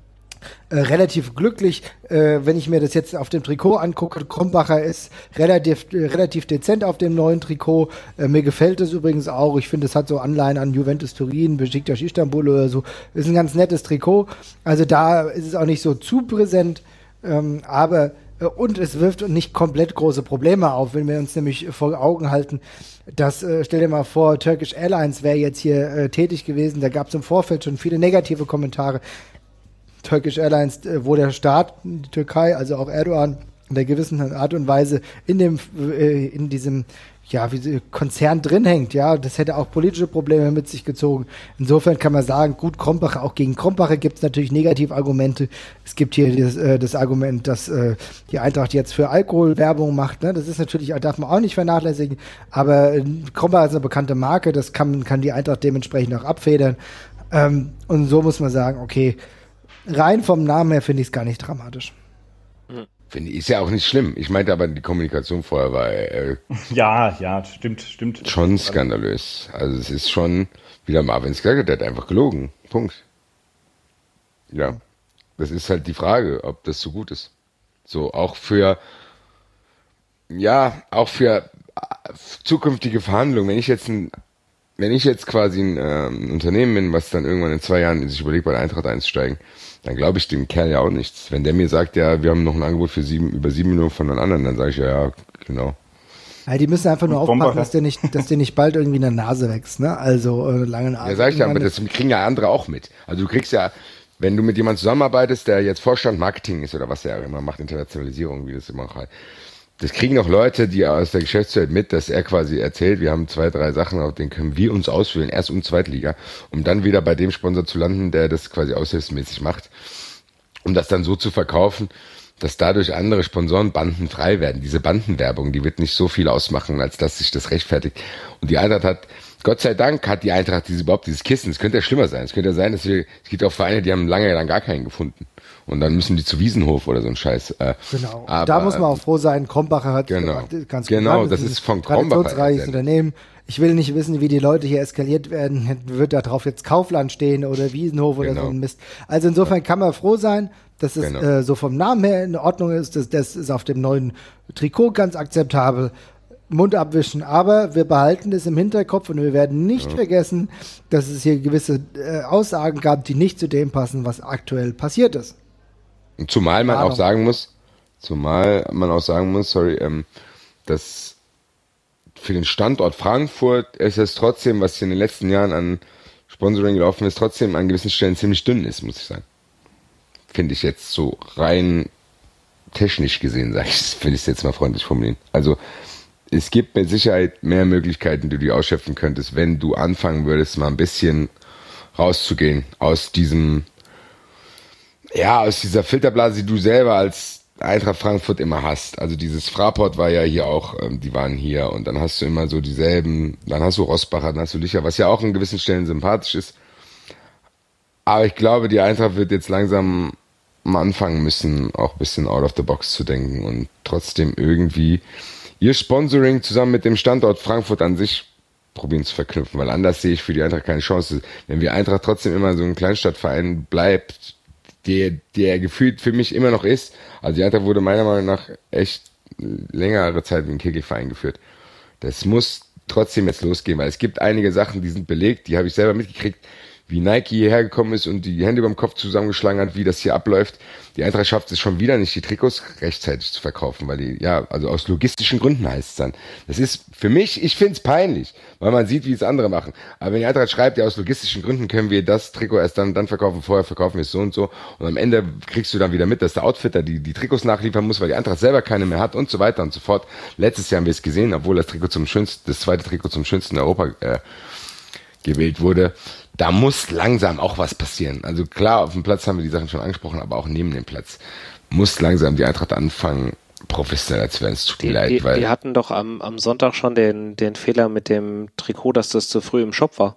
relativ glücklich, wenn ich mir das jetzt auf dem Trikot angucke. Krombacher ist relativ dezent auf dem neuen Trikot. Mir gefällt es übrigens auch. Ich finde, es hat so Anleihen an Juventus Turin, Besiktas Istanbul oder so. Ist ein ganz nettes Trikot. Also da ist es auch nicht so zu präsent, aber und es wirft nicht komplett große Probleme auf, wenn wir uns nämlich vor Augen halten, dass, stell dir mal vor, Turkish Airlines wäre jetzt hier tätig gewesen, da gab es im Vorfeld schon viele negative Kommentare. Turkish Airlines, wo der Staat, die Türkei, also auch Erdogan, in der gewissen Art und Weise in diesem wie Konzern drin hängt, ja, das hätte auch politische Probleme mit sich gezogen. Insofern kann man sagen, gut, Krombacher, auch gegen Krombacher gibt es natürlich Negativargumente. Es gibt hier das Argument, dass die Eintracht jetzt für Alkoholwerbung macht, ne? Das ist natürlich, darf man auch nicht vernachlässigen, aber Krombacher ist eine bekannte Marke, das kann die Eintracht dementsprechend auch abfedern. Und so muss man sagen, okay, rein vom Namen her finde ich es gar nicht dramatisch. Ist ja auch nicht schlimm. Ich meinte aber, die Kommunikation vorher war ja, stimmt. Schon skandalös. Also es ist schon, wie der Marvin gesagt hat, der hat einfach gelogen. Punkt. Ja, das ist halt die Frage, ob das so gut ist. So, auch für zukünftige Verhandlungen. Wenn ich jetzt quasi ein Unternehmen bin, was dann irgendwann in 2 Jahren sich überlegt, bei der Eintracht einzusteigen, dann glaube ich dem Kerl ja auch nichts. Wenn der mir sagt, ja, wir haben noch ein Angebot für über 7 Millionen von den anderen, dann sage ich ja, genau. Ja, die müssen einfach nur aufpassen, dass dir nicht bald irgendwie eine Nase wächst, ne? Also langen Arm. Ja, sag ich ja, aber das kriegen ja andere auch mit. Also du kriegst ja, wenn du mit jemandem zusammenarbeitest, der jetzt Vorstand Marketing ist oder was er immer macht, Internationalisierung, wie das immer halt. Das kriegen auch Leute, die aus der Geschäftswelt mit, dass er quasi erzählt, wir haben 2, 3 Sachen, auf denen können wir uns auswählen, Erst- und Zweitliga, um dann wieder bei dem Sponsor zu landen, der das quasi aushilfsmäßig macht, um das dann so zu verkaufen, dass dadurch andere Sponsoren bandenfrei werden. Diese Bandenwerbung, die wird nicht so viel ausmachen, als dass sich das rechtfertigt. Und die Eintracht hat, Gott sei Dank hat die Eintracht dieses Kissen, es könnte ja schlimmer sein, es könnte ja sein, es gibt auch Vereine, die haben lange dann gar keinen gefunden. Und dann müssen die zu Wiesenhof oder so ein Scheiß. Genau. Aber, da muss man auch froh sein. Krombacher hat ganz genau, das ist von Krombacher. Traditionsreiches Unternehmen. Ich will nicht wissen, wie die Leute hier eskaliert werden. Wird da drauf jetzt Kaufland stehen oder Wiesenhof oder so ein Mist. Also insofern kann man froh sein, dass es so vom Namen her in Ordnung ist. Das ist auf dem neuen Trikot ganz akzeptabel. Mund abwischen, aber wir behalten das im Hinterkopf und wir werden nicht vergessen, dass es hier gewisse Aussagen gab, die nicht zu dem passen, was aktuell passiert ist. Zumal man auch sagen muss, dass für den Standort Frankfurt ist es trotzdem, was hier in den letzten Jahren an Sponsoring gelaufen ist, trotzdem an gewissen Stellen ziemlich dünn ist, muss ich sagen. Finde ich jetzt so rein technisch gesehen, will ich es jetzt mal freundlich formulieren. Also es gibt mit Sicherheit mehr Möglichkeiten, die du ausschöpfen könntest, wenn du anfangen würdest, mal ein bisschen rauszugehen aus dieser Filterblase, die du selber als Eintracht Frankfurt immer hast. Also dieses Fraport war ja hier auch, die waren hier und dann hast du immer so dieselben, dann hast du Rosbacher, dann hast du Licher, was ja auch an gewissen Stellen sympathisch ist. Aber ich glaube, die Eintracht wird jetzt langsam mal anfangen müssen, auch ein bisschen out of the box zu denken und trotzdem irgendwie ihr Sponsoring zusammen mit dem Standort Frankfurt an sich probieren zu verknüpfen, weil anders sehe ich für die Eintracht keine Chance. Wenn die Eintracht trotzdem immer so ein Kleinstadtverein bleibt, der gefühlt für mich immer noch ist, also die Eintracht wurde meiner Meinung nach echt längere Zeit wie ein Kegelverein geführt. Das muss trotzdem jetzt losgehen, weil es gibt einige Sachen, die sind belegt, die habe ich selber mitgekriegt, wie Nike hierher gekommen ist und die Hände über dem Kopf zusammengeschlagen hat, wie das hier abläuft. Die Eintracht schafft es schon wieder nicht, die Trikots rechtzeitig zu verkaufen, weil also aus logistischen Gründen heißt es dann. Das ist für mich, ich finde es peinlich, weil man sieht, wie es andere machen. Aber wenn die Eintracht schreibt, ja, aus logistischen Gründen können wir das Trikot erst dann verkaufen, vorher verkaufen wir es so und so. Und am Ende kriegst du dann wieder mit, dass der Outfitter die Trikots nachliefern muss, weil die Eintracht selber keine mehr hat und so weiter und so fort. Letztes Jahr haben wir es gesehen, obwohl das zweite Trikot zum schönsten in Europa gewählt wurde. Da muss langsam auch was passieren. Also klar, auf dem Platz haben wir die Sachen schon angesprochen, aber auch neben dem Platz muss langsam die Eintracht anfangen, professioneller zu werden. Es tut mir leid, weil die hatten doch am Sonntag schon den Fehler mit dem Trikot, dass das zu früh im Shop war.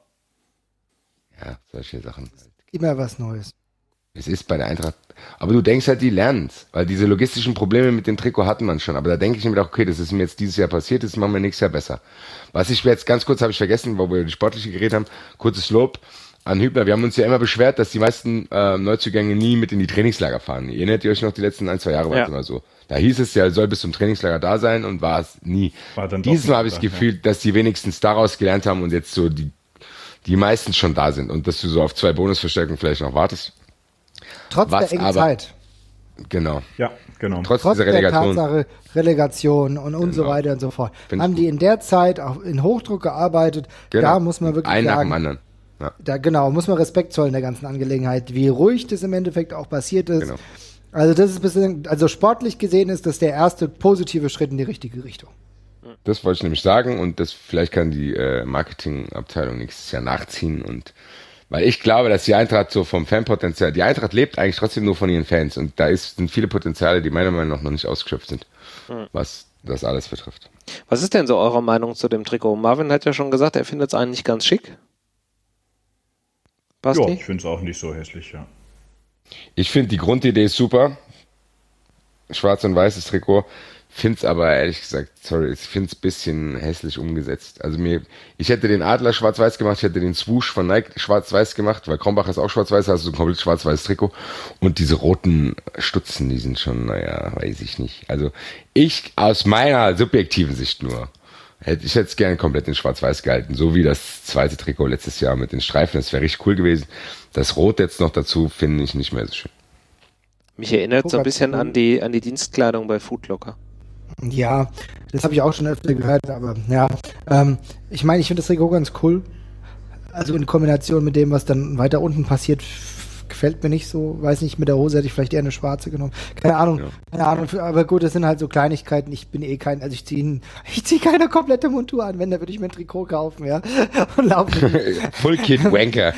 Ja, solche Sachen. Immer was Neues. Es ist bei der Eintracht, aber du denkst halt, die lernen es, weil diese logistischen Probleme mit dem Trikot hatten man schon, aber da denke ich mir auch, okay, das ist mir jetzt dieses Jahr passiert, das machen wir nächstes Jahr besser. Was ich jetzt ganz kurz habe ich vergessen, wo wir über die sportliche geredet haben, kurzes Lob an Hübner, wir haben uns ja immer beschwert, dass die meisten Neuzugänge nie mit in die Trainingslager fahren. Ihr erinnert ihr euch noch, die letzten 1-2 Jahre war es immer so. Da hieß es ja, er soll bis zum Trainingslager da sein und war es nie. Dieses Mal habe ich das Gefühl, dass die wenigstens daraus gelernt haben und jetzt so die meisten schon da sind und dass du so auf 2 Bonusverstärkungen vielleicht noch wartest. Trotz der engen Zeit. Genau. Ja, genau. Trotz dieser Relegation. Der Tatsache, Relegation und so weiter und so fort. Haben die in der Zeit auch in Hochdruck gearbeitet. Genau. Da muss man wirklich sagen. Einen nach dem anderen. Ja. Da, genau, muss man Respekt zollen der ganzen Angelegenheit. Wie ruhig das im Endeffekt auch passiert ist. Genau. Also das ist also sportlich gesehen ist das der erste positive Schritt in die richtige Richtung. Das wollte ich nämlich sagen und das vielleicht kann die Marketingabteilung nächstes Jahr nachziehen und weil ich glaube, dass die Eintracht so vom Fanpotenzial, die Eintracht lebt eigentlich trotzdem nur von ihren Fans und da sind viele Potenziale, die meiner Meinung nach noch nicht ausgeschöpft sind, was das alles betrifft. Was ist denn so eure Meinung zu dem Trikot? Marvin hat ja schon gesagt, er findet es eigentlich ganz schick. Basti? Ja, ich finde es auch nicht so hässlich, ja. Ich finde die Grundidee ist super. Schwarz und weißes Trikot. Finde es aber ehrlich gesagt, ich finde es ein bisschen hässlich umgesetzt. Also ich hätte den Adler schwarz-weiß gemacht, ich hätte den Swoosh von Nike schwarz-weiß gemacht, weil Krombacher ist auch schwarz-weiß, also so ein komplett schwarz-weißes Trikot. Und diese roten Stutzen, die sind schon, naja, weiß ich nicht. Also ich aus meiner subjektiven Sicht nur, ich hätte es gerne komplett in schwarz-weiß gehalten, so wie das zweite Trikot letztes Jahr mit den Streifen, das wäre richtig cool gewesen. Das Rot jetzt noch dazu finde ich nicht mehr so schön. Mich erinnert so ein bisschen an die Dienstkleidung bei Footlocker. Ja, das habe ich auch schon öfter gehört, aber ja, ich meine, ich finde das Trikot ganz cool. Also in Kombination mit dem, was dann weiter unten passiert, gefällt mir nicht so. Weiß nicht, mit der Hose hätte ich vielleicht eher eine schwarze genommen. Keine Ahnung, aber gut, das sind halt so Kleinigkeiten. Ich bin also ich ziehe keine komplette Montur an, wenn, da würde ich mir ein Trikot kaufen, ja. Und laufe nicht. Full Kid Wanker.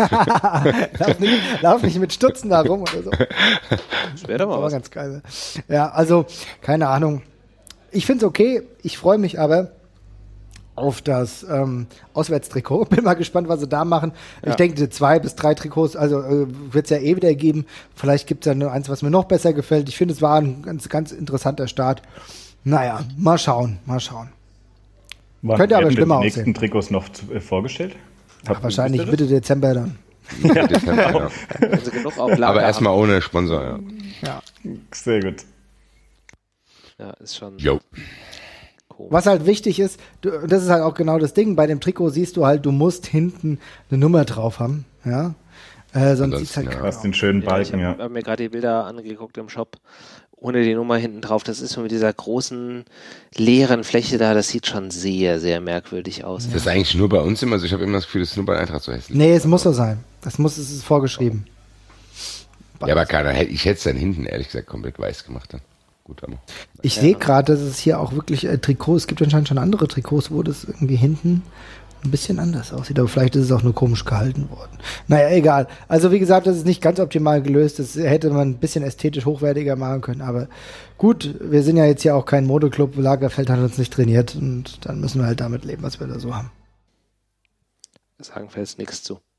lauf nicht mit Stutzen da rum oder so. Das wäre doch mal was. Ganz geil. Ja, also, keine Ahnung. Ich finde es okay, ich freue mich aber auf das Auswärtstrikot. Bin mal gespannt, was sie da machen. Ja. Ich denke, 2 bis 3 Trikots, also wird es ja eh wieder geben. Vielleicht gibt es ja nur eins, was mir noch besser gefällt. Ich finde, es war ein ganz, ganz interessanter Start. Naja, mal schauen. Könnte aber schlimmer aussehen. Die nächsten Trikots noch vorgestellt? Wahrscheinlich Mitte Dezember dann. Ja. Dezember, ja. Aber erstmal ohne Sponsor, ja. Sehr gut. Ja, ist schon. Jo. Was halt wichtig ist, das ist halt auch genau das Ding, bei dem Trikot siehst du halt, du musst hinten eine Nummer drauf haben, ja. Sonst sieht es halt hast den schönen Balken, Ich habe mir gerade die Bilder angeguckt im Shop, ohne die Nummer hinten drauf. Das ist so mit dieser großen leeren Fläche da, das sieht schon sehr, sehr merkwürdig aus. Das ist eigentlich nur bei uns immer so, ich habe immer das Gefühl, das ist nur bei Eintracht so hässlich. Nee, es muss so sein. Es ist vorgeschrieben. Ja, aber ich hätte es dann hinten, ehrlich gesagt, komplett weiß gemacht dann. Gut, aber. Ich sehe gerade, dass es hier auch wirklich Trikots, es gibt anscheinend schon andere Trikots, wo das irgendwie hinten ein bisschen anders aussieht, aber vielleicht ist es auch nur komisch gehalten worden. Naja, egal. Also wie gesagt, das ist nicht ganz optimal gelöst, das hätte man ein bisschen ästhetisch hochwertiger machen können, aber gut, wir sind ja jetzt hier auch kein Modeclub, Lagerfeld hat uns nicht trainiert und dann müssen wir halt damit leben, was wir da so haben. Sagen wir jetzt nichts zu.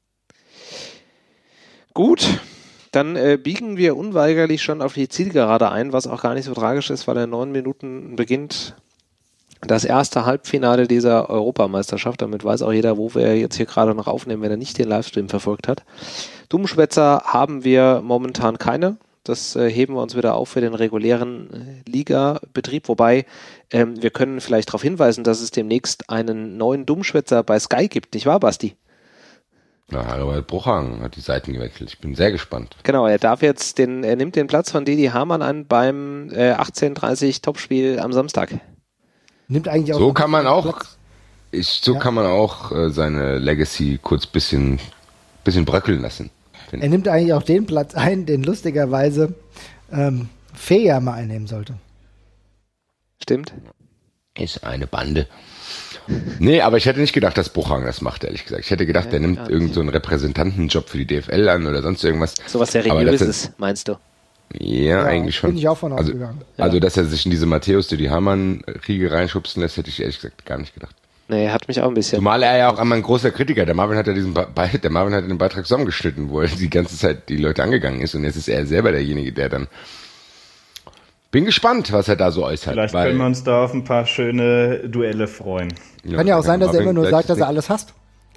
Gut. Dann biegen wir unweigerlich schon auf die Zielgerade ein, was auch gar nicht so tragisch ist, weil in 9 Minuten beginnt das erste Halbfinale dieser Europameisterschaft. Damit weiß auch jeder, wo wir jetzt hier gerade noch aufnehmen, wenn er nicht den Livestream verfolgt hat. Dummschwätzer haben wir momentan keine. Das heben wir uns wieder auf für den regulären Liga-Betrieb. Wobei wir können vielleicht darauf hinweisen, dass es demnächst einen neuen Dummschwätzer bei Sky gibt. Nicht wahr, Basti? Ja, Robert Bruchhagen hat die Seiten gewechselt. Ich bin sehr gespannt. Genau, er nimmt den Platz von Didi Hamann an beim 18:30 Topspiel am Samstag. Nimmt eigentlich auch. So kann man auch, kann man auch seine Legacy kurz bisschen bröckeln lassen. Er nimmt eigentlich auch den Platz ein, den lustigerweise Feja mal einnehmen sollte. Stimmt. Ist eine Bande. Nee, aber ich hätte nicht gedacht, dass Bruchhagen das macht, ehrlich gesagt. Ich hätte gedacht, der nimmt irgend so einen Repräsentantenjob für die DFL an oder sonst irgendwas. Sowas seriöses ist, meinst du? Ja, eigentlich schon. Bin ich auch von ausgegangen. Also, dass er sich in diese Matthäus Didi Hamann-Riege reinschubsen lässt, hätte ich ehrlich gesagt gar nicht gedacht. Nee, hat mich auch ein bisschen. Zumal er ja auch einmal ein großer Kritiker, der Marvin hat den Beitrag zusammengeschnitten, wo er die ganze Zeit die Leute angegangen ist und jetzt ist er selber derjenige, der dann. Bin gespannt, was er da so äußert. Vielleicht können wir uns da auf ein paar schöne Duelle freuen. Kann ja auch sein, dass er immer nur sagt, dass er alles hasst.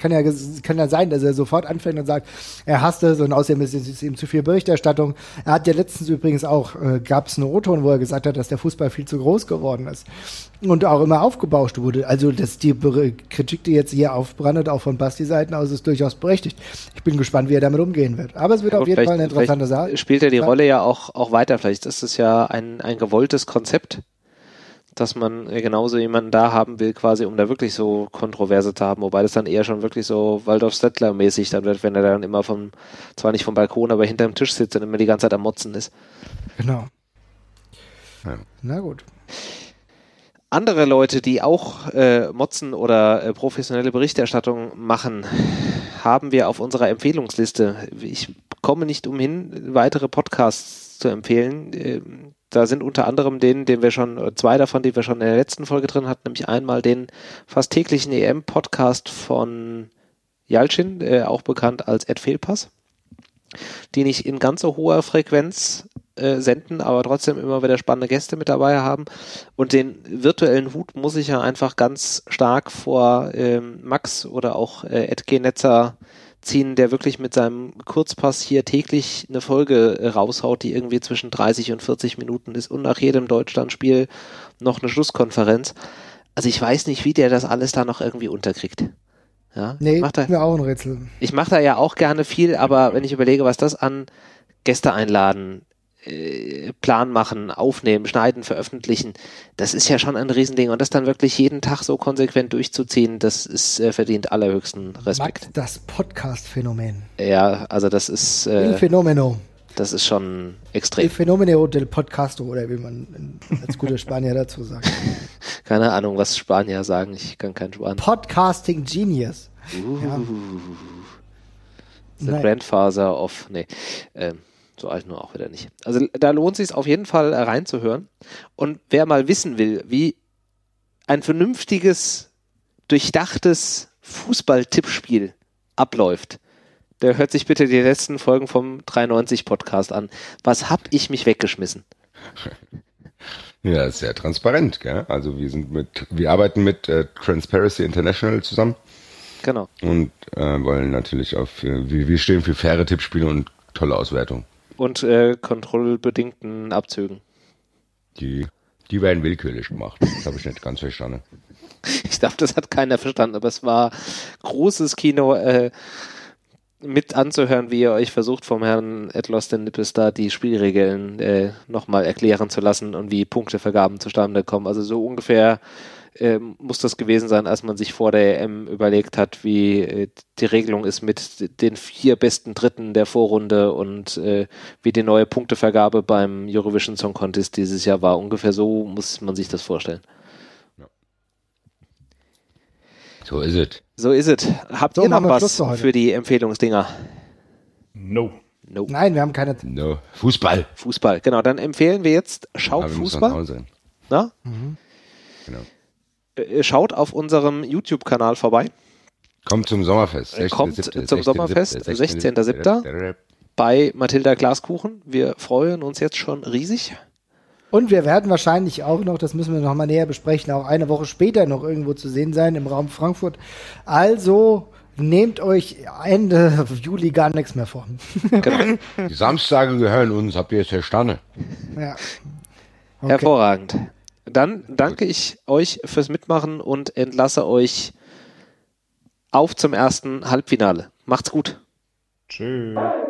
Kann ja sein, dass er sofort anfängt und sagt, er hasst es und außerdem ist es ihm zu viel Berichterstattung. Er hat ja letztens übrigens auch, gab es einen O-Ton, wo er gesagt hat, dass der Fußball viel zu groß geworden ist und auch immer aufgebauscht wurde. Also dass die Kritik, die jetzt hier aufbrandet, auch von Basti-Seiten aus, ist durchaus berechtigt. Ich bin gespannt, wie er damit umgehen wird. Aber es wird auf jeden Fall eine interessante Sache. Spielt er die Rolle ja auch weiter. Vielleicht ist es ja ein gewolltes Konzept, dass man genauso jemanden da haben will, quasi, um da wirklich so Kontroverse zu haben, wobei das dann eher schon wirklich so Waldorf-Stettler-mäßig dann wird, wenn er dann immer zwar nicht vom Balkon, aber hinterm Tisch sitzt und immer die ganze Zeit am Motzen ist. Genau. Ja. Na gut. Andere Leute, die auch motzen oder professionelle Berichterstattung machen, haben wir auf unserer Empfehlungsliste. Ich komme nicht umhin, weitere Podcasts zu empfehlen. Da sind unter anderem zwei davon, die wir schon in der letzten Folge drin hatten, nämlich einmal den fast täglichen EM-Podcast von Jalcin, auch bekannt als Ed Fehlpass, die nicht in ganz so hoher Frequenz senden, aber trotzdem immer wieder spannende Gäste mit dabei haben. Und den virtuellen Hut muss ich ja einfach ganz stark vor Max oder auch Ed Genetzer ziehen, der wirklich mit seinem Kurzpass hier täglich eine Folge raushaut, die irgendwie zwischen 30 und 40 Minuten ist und nach jedem Deutschlandspiel noch eine Schlusskonferenz. Also ich weiß nicht, wie der das alles da noch irgendwie unterkriegt. Ja, nee, ist mir auch ein Rätsel. Ich mache da ja auch gerne viel, aber wenn ich überlege, was das an Gäste einladen, Plan machen, aufnehmen, schneiden, veröffentlichen, das ist ja schon ein Riesending. Und das dann wirklich jeden Tag so konsequent durchzuziehen, das ist verdient allerhöchsten Respekt. Max, das Podcast-Phänomen. Ja, also das ist Il Fenomeno. Das ist schon extrem. Il Fenomeno del Podcasto, oder wie man als guter Spanier dazu sagt. Keine Ahnung, was Spanier sagen, ich kann kein Spanisch. Podcasting Genius. Ja. The Grandfather of, so alt nur auch wieder nicht. Also da lohnt es sich auf jeden Fall reinzuhören. Und wer mal wissen will, wie ein vernünftiges, durchdachtes Fußball-Tippspiel abläuft, der hört sich bitte die letzten Folgen vom 390-Podcast an. Was hab ich mich weggeschmissen? Ja, ist sehr transparent, gell? Also wir arbeiten mit Transparency International zusammen. Genau. Und wollen natürlich wir stehen für faire Tippspiele und tolle Auswertung. Und kontrollbedingten Abzügen. Die werden willkürlich gemacht. Das habe ich nicht ganz verstanden. Ich glaube, das hat keiner verstanden, aber es war großes Kino, mit anzuhören, wie ihr euch versucht, vom Herrn Edlos den Nippes da die Spielregeln nochmal erklären zu lassen und wie Punktevergaben zustande kommen. Also so ungefähr muss das gewesen sein, als man sich vor der EM überlegt hat, wie die Regelung ist mit den 4 besten Dritten der Vorrunde und wie die neue Punktevergabe beim Eurovision Song Contest dieses Jahr war. Ungefähr so muss man sich das vorstellen. Ja. So ist es. So ist es. Habt ihr noch was für die Empfehlungsdinger? No. Nein, wir haben keine. No. Fußball, genau. Dann empfehlen wir jetzt Schaut Fußball. Na? Mhm. Genau. Schaut auf unserem YouTube-Kanal vorbei. Kommt zum Sommerfest. 16.07. bei Mathilda Glaskuchen. Wir freuen uns jetzt schon riesig. Und wir werden wahrscheinlich auch noch, das müssen wir noch mal näher besprechen, auch eine Woche später noch irgendwo zu sehen sein im Raum Frankfurt. Also nehmt euch Ende Juli gar nichts mehr vor. Genau. Die Samstage gehören uns, habt ihr es verstanden? Ja. Okay. Hervorragend. Dann danke ich euch fürs Mitmachen und entlasse euch auf zum ersten Halbfinale. Macht's gut. Tschüss.